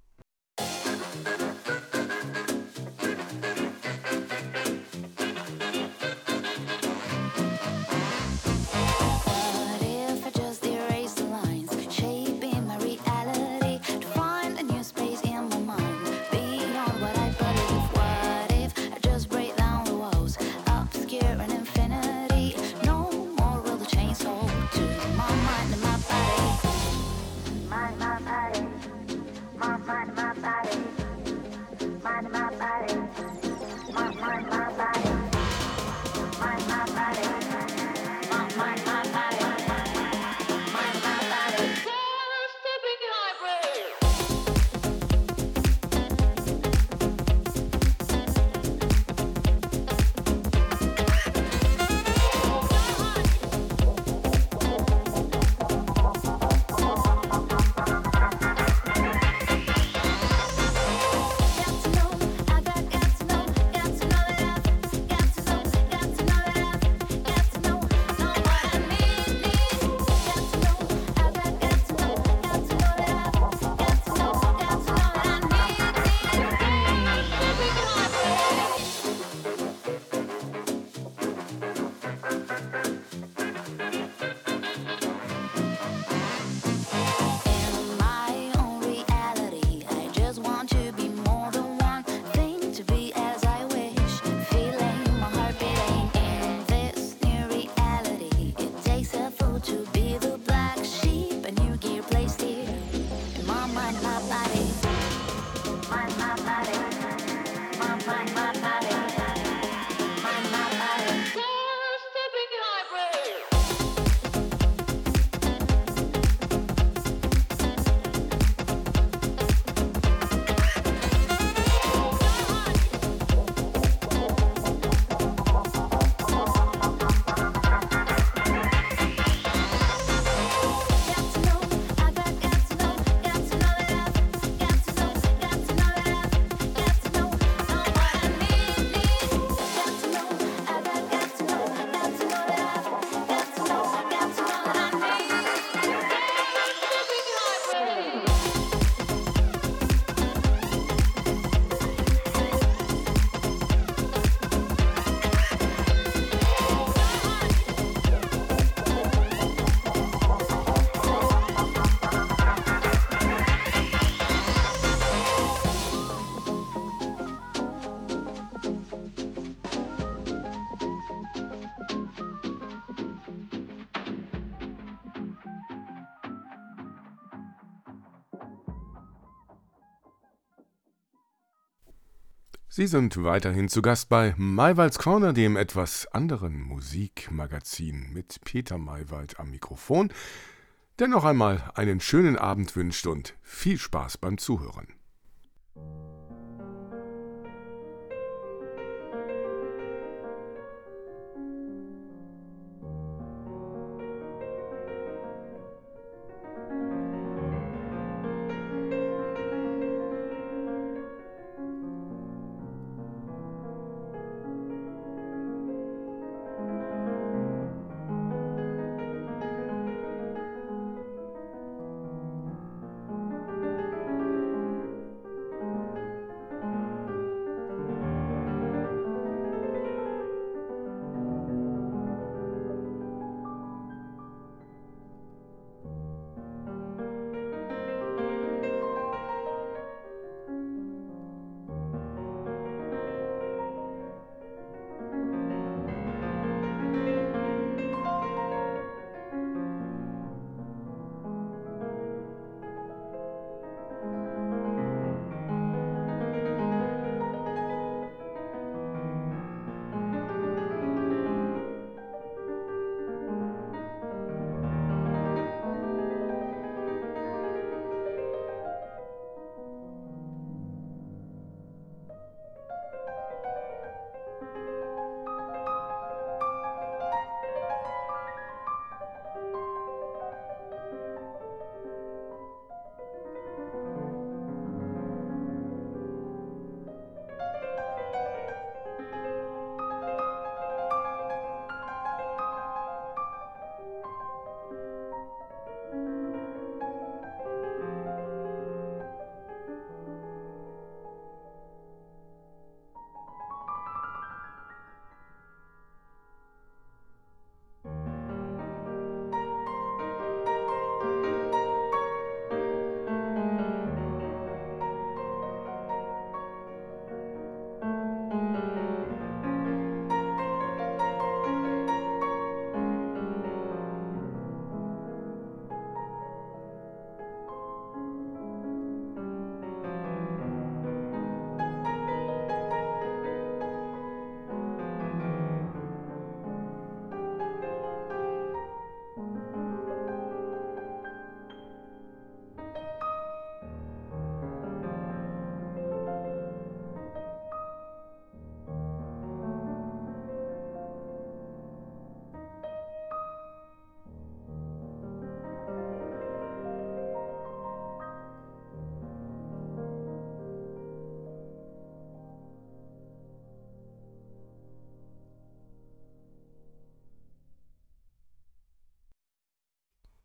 Sie sind weiterhin zu Gast bei Maywalds Corner, dem etwas anderen Musikmagazin mit Peter Maywald am Mikrofon, der noch einmal einen schönen Abend wünscht und viel Spaß beim Zuhören.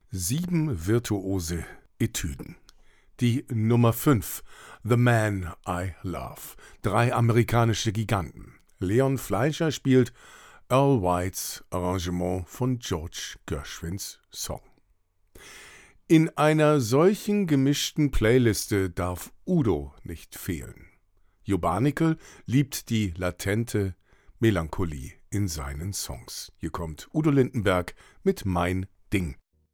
Sieben virtuose Etüden. Die Nummer fünf, The Man I Love. Drei amerikanische Giganten. Leon Fleischer spielt Earl Whites Arrangement von George Gershwins Song. In einer solchen gemischten Playliste darf Udo nicht fehlen. Jo Barnikel liebt die latente Melancholie in seinen Songs. Hier kommt Udo Lindenberg mit Mein Ding.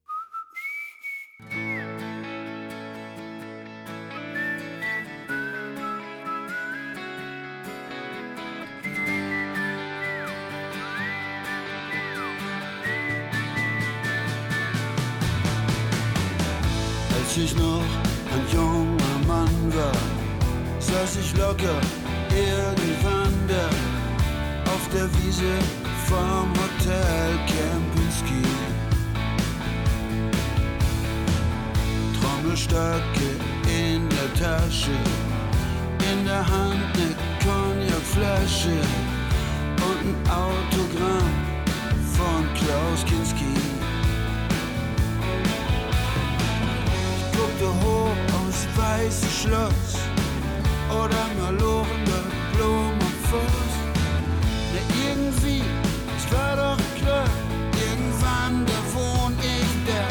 Als ich noch ein junger Mann war, saß ich locker irgendwann da auf der Wiese vom Hotel Kempinski. Trommelstöcke in der Tasche, in der Hand ne Cognacflasche und ein Autogramm von Klaus Kinski. Ich guckte hoch aufs Weiße Schloss oder malorende Blumenfoss. Na irgendwie, es war doch klar, irgendwann, da wohn ich da.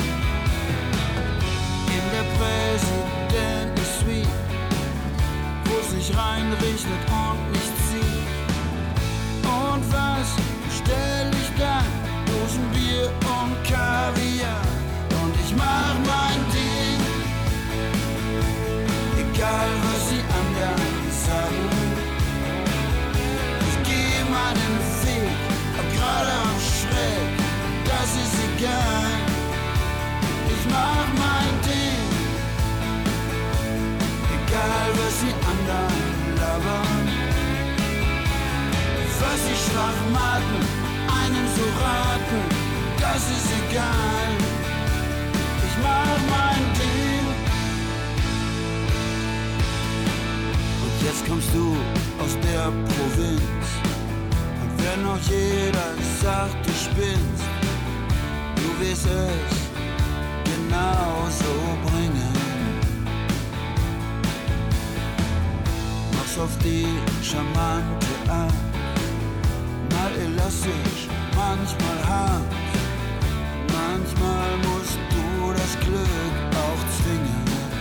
In der Präsidenten-Suite, wo sich reinregnet und nicht zieht. Und was bestell ich dann? Dosenbier und Kaviar. Und ich mach mein Ding, egal was die anderen sagen. Ich geh meinen Weg, ob gerade auch schräg, das ist egal. Ich mach mein Ding, egal was die anderen labern. Was die Schwachmaten einem so raten, das ist egal. Ich mach mein Ding. Und jetzt kommst du aus der Provinz. Und wenn noch jeder sagt, du spinnst, du wirst es genauso bringen. Mach's auf die charmante Art, mal elastisch, manchmal hart. Manchmal musst du das Glück auch zwingen.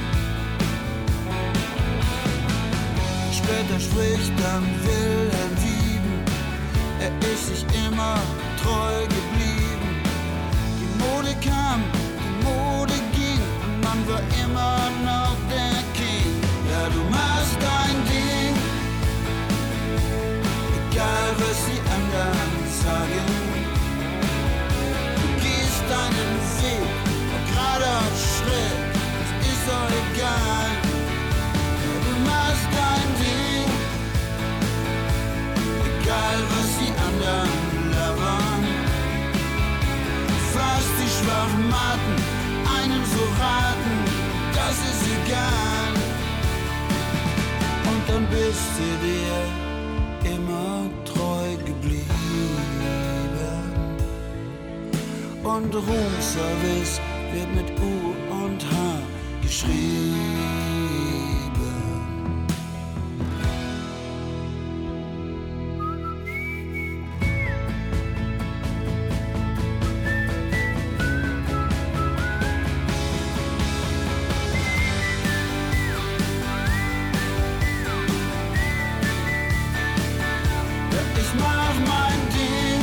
Später spricht dann Wilhelm Wieben, er ist sich immer treu geblieben. Die Mode kam, die Mode ging und man war immer noch der King. Ja, du machst dein Ding, egal was die anderen sagen. Deinen Weg, ob gerade auch schräg, das ist doch egal. Ja, du machst dein Ding, egal was die anderen labern. Was die Schwachmaten einem so raten, das ist egal. Und dann bist du dir immer treu geblieben. Und Roomservice wird mit U und H geschrieben. Ja, ich mach mein Ding,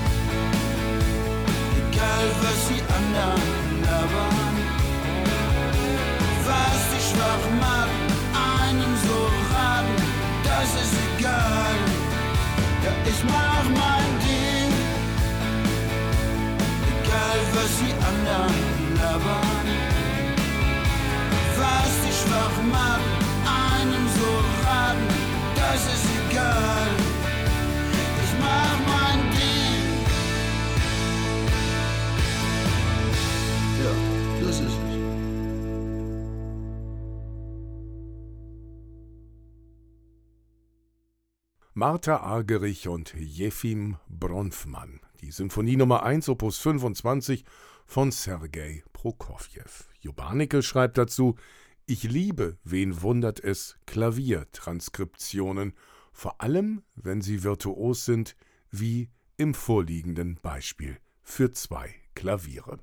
was die anderen labern, was die Schwachmaten einem so raten, das ist egal. Ja, ich mach mein Ding, egal was die anderen labern, was die Schwachmaten einem so raten, das ist egal. Ich mach mein Ding. Ja, das ist es. Martha Argerich und Jefim Bronfmann. Die Symphonie Nummer eins, Opus fünfundzwanzig von Sergei Prokofjew. Jobanicke schreibt dazu: Ich liebe, wen wundert es, Klaviertranskriptionen, vor allem, wenn sie virtuos sind, wie im vorliegenden Beispiel für zwei Klaviere.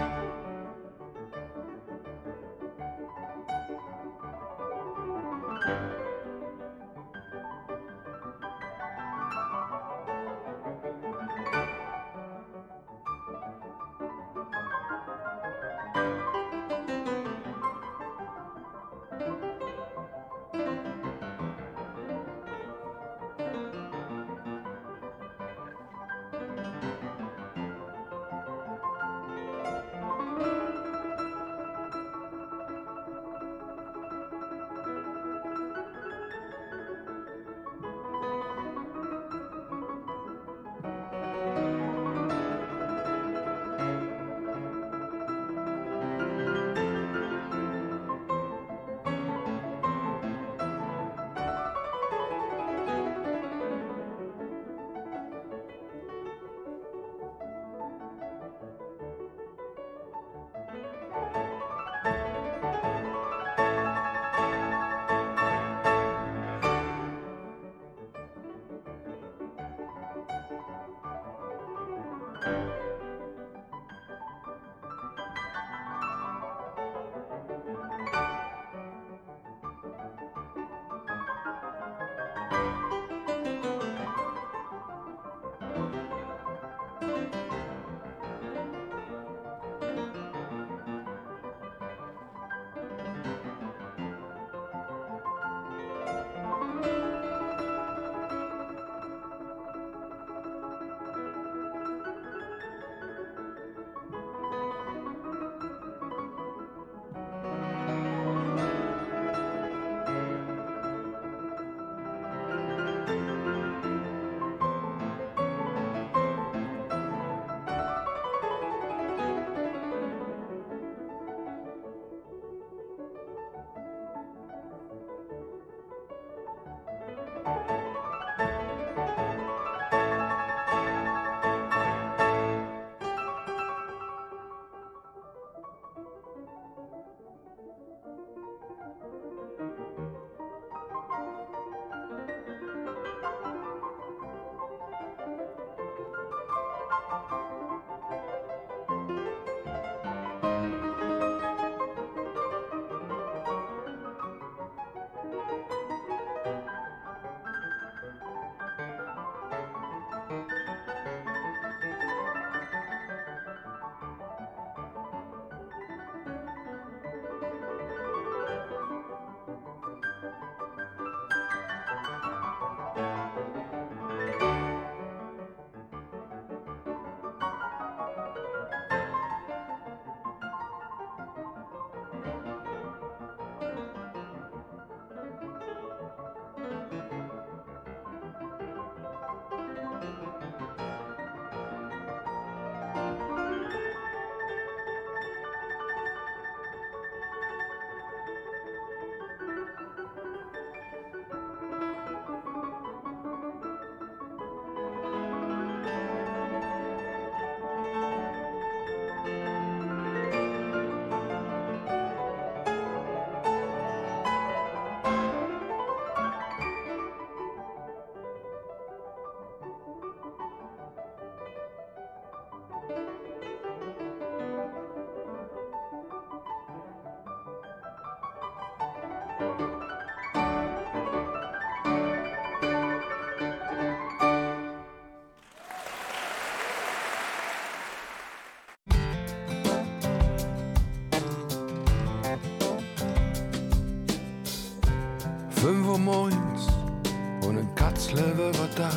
Fünf Uhr morgens und ein Katzlewe war da.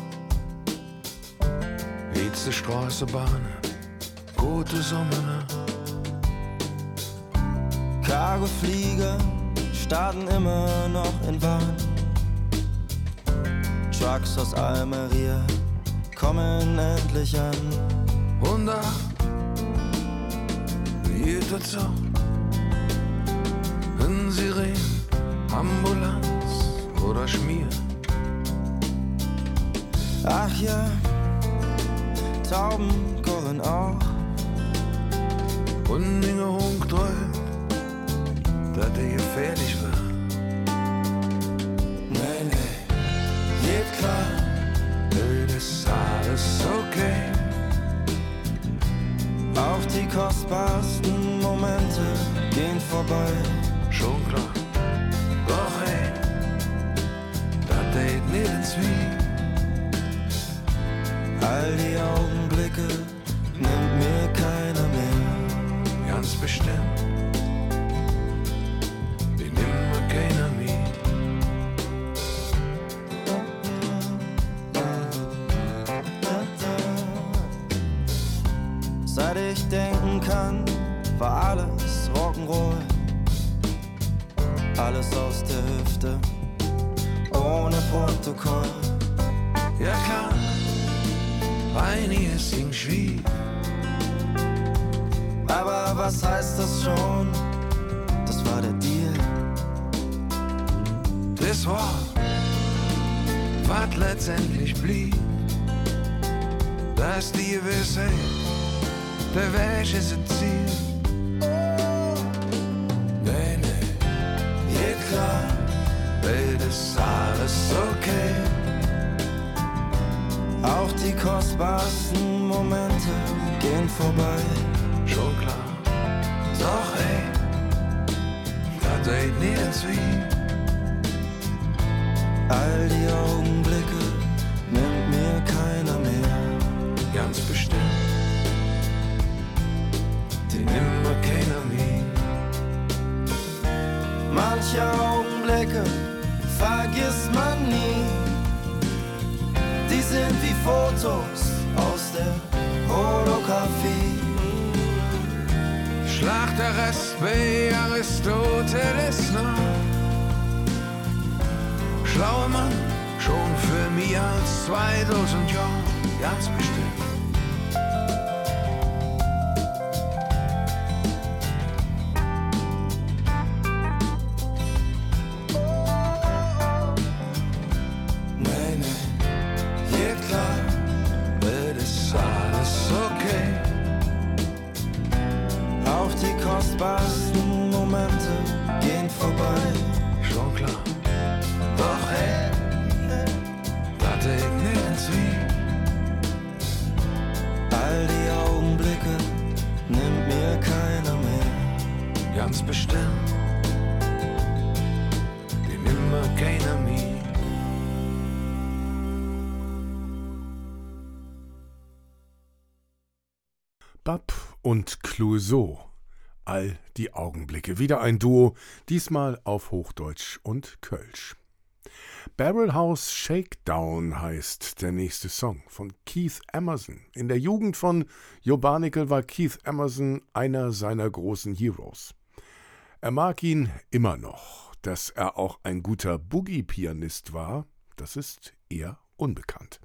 Letzte Straßenbahn, gute Sommer. Cargoflieger starten immer noch in Bahn. Trucks aus Almeria kommen endlich an. Und da jeder Zug, ein Siren, Ambulanz oder Schmier. Ach ja, Tauben gurren auch. und Dinge umgeträumt, dass die gefährlich war. Nee, nee, geht klar, das ist alles okay. Auch die kostbarsten Momente gehen vorbei. Schon klar, doch ey, das geht nicht ins Wie. All die Augenblicke nimmt mir keiner mehr. Ganz bestimmt, die nimmt mir keiner mehr. Seit ich denken kann, war alles Rock'n'Roll. Alles aus der Hüfte, ohne Protokoll. Ja klar, einiges ging schief. Aber was heißt das schon? Das war der Deal. Das war, was letztendlich blieb. Das ist die Gewissheit, der Weg ist ein Ziel. Nee, nee, geht klar, Welt ist alles okay. Auch die kostbarsten Momente gehen vorbei. Schon klar, doch ey, das geht nicht ins Wie. All die Augenblicke nimmt mir keiner mehr. Ganz bestimmt, die nimmt mir keiner mehr. Manche Augenblicke vergisst man nie. Die sind wie Fotos aus der Holographie. Schlacht der Rest bei Aristoteles noch. Schlauer Mann, schon für mich als zweitausend Jahre, ganz bestimmt. Nee, nee, Geht klar, das ist alles okay. auch die kostbarsten Momente gehen vorbei. Schon klar, doch ey, das geht nicht ins Wie. All die Augenblicke nimmt mir keiner mehr. Ganz bestimmt, die nimmt mir keiner mehr. Bab und Clouseau. All die Augenblicke. Wieder ein Duo, diesmal auf Hochdeutsch und Kölsch. Barrel House Shakedown heißt der nächste Song von Keith Emerson. In der Jugend von Jo Barnikel war Keith Emerson einer seiner großen Heroes. Er mag ihn immer noch. Dass er auch ein guter Boogie-Pianist war, das ist eher unbekannt.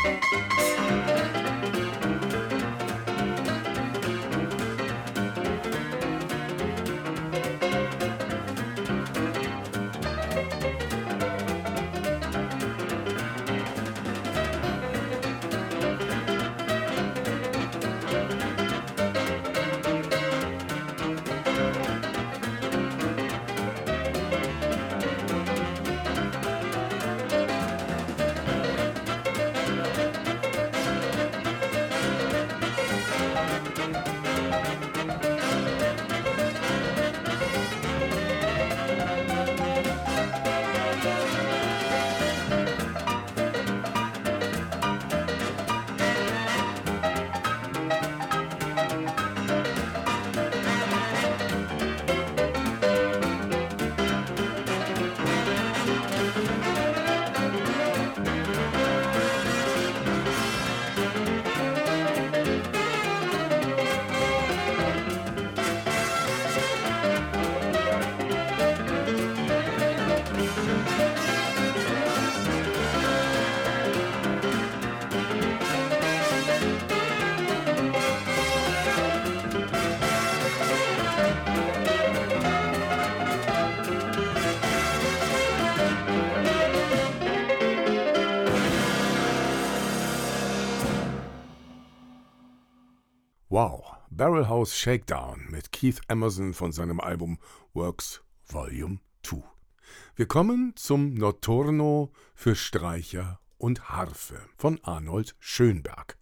Wow, Barrelhouse Shakedown mit Keith Emerson von seinem Album Works Volume zwei. Wir kommen zum Notturno für Streicher und Harfe von Arnold Schönberg.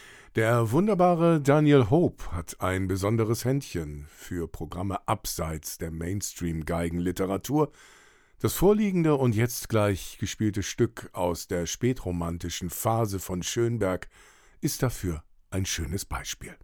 Der wunderbare Daniel Hope hat ein besonderes Händchen für Programme abseits der Mainstream-Geigenliteratur. Das vorliegende und jetzt gleich gespielte Stück aus der spätromantischen Phase von Schönberg ist dafür ein schönes Beispiel.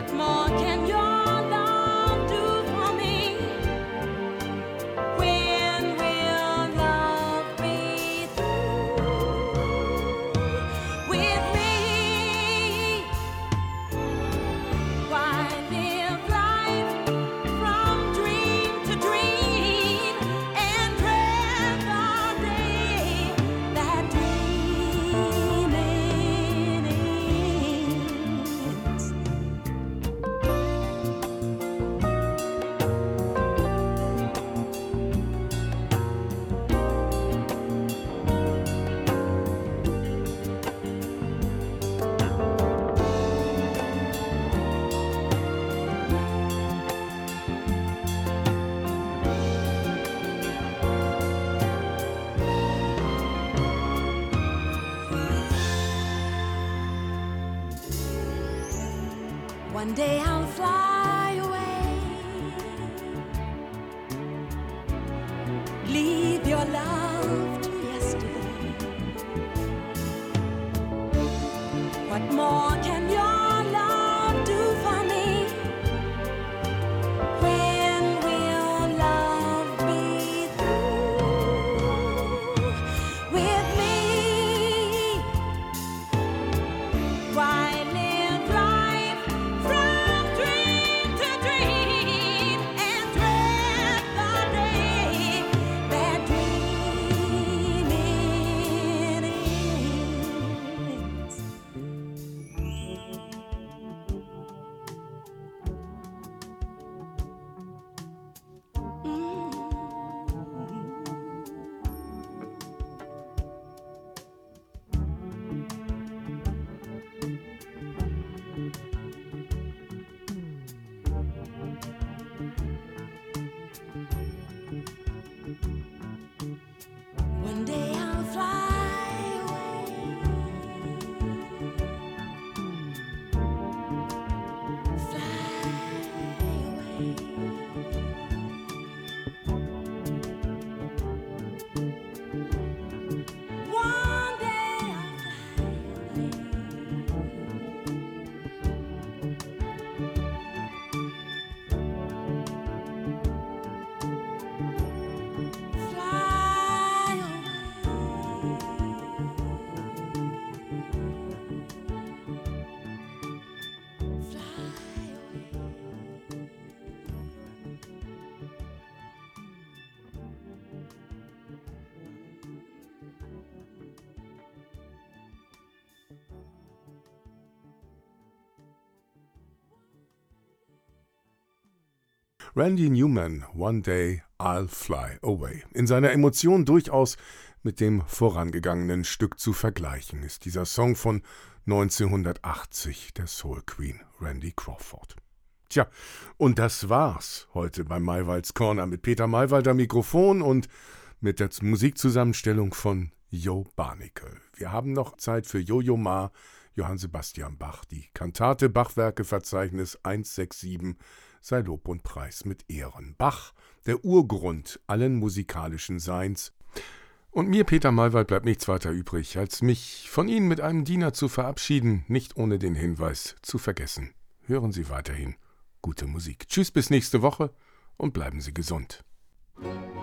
What more can your love do for me? When will love be through with me? Why live life from dream to dream and dread the day that dreaming ends? One day I'll fly away, leave your love to yesterday. What more can your love do for me? When will love be through with me? Why live life from dream to dream and dread the day that dreaming ends? One day I'll fly away, fly away. One day I'll fly Randy Newman, One Day I'll Fly Away. In seiner Emotion durchaus mit dem vorangegangenen Stück zu vergleichen ist dieser Song von neunzehnhundertachtzig der Soul Queen Randy Crawford. Tja, und das war's heute bei Maywalds Corner mit Peter Maywald am Mikrofon und mit der Musikzusammenstellung von Jo Barnickel. Wir haben noch Zeit für Jojo Ma, Johann Sebastian Bach, die Kantate Bachwerkeverzeichnis eins sechs sieben, sei Lob und Preis mit Ehren. Bach, der Urgrund allen musikalischen Seins. Und mir, Peter Maywald, bleibt nichts weiter übrig, als mich von Ihnen mit einem Diener zu verabschieden, nicht ohne den Hinweis zu vergessen. Hören Sie weiterhin gute Musik. Tschüss, bis nächste Woche und bleiben Sie gesund.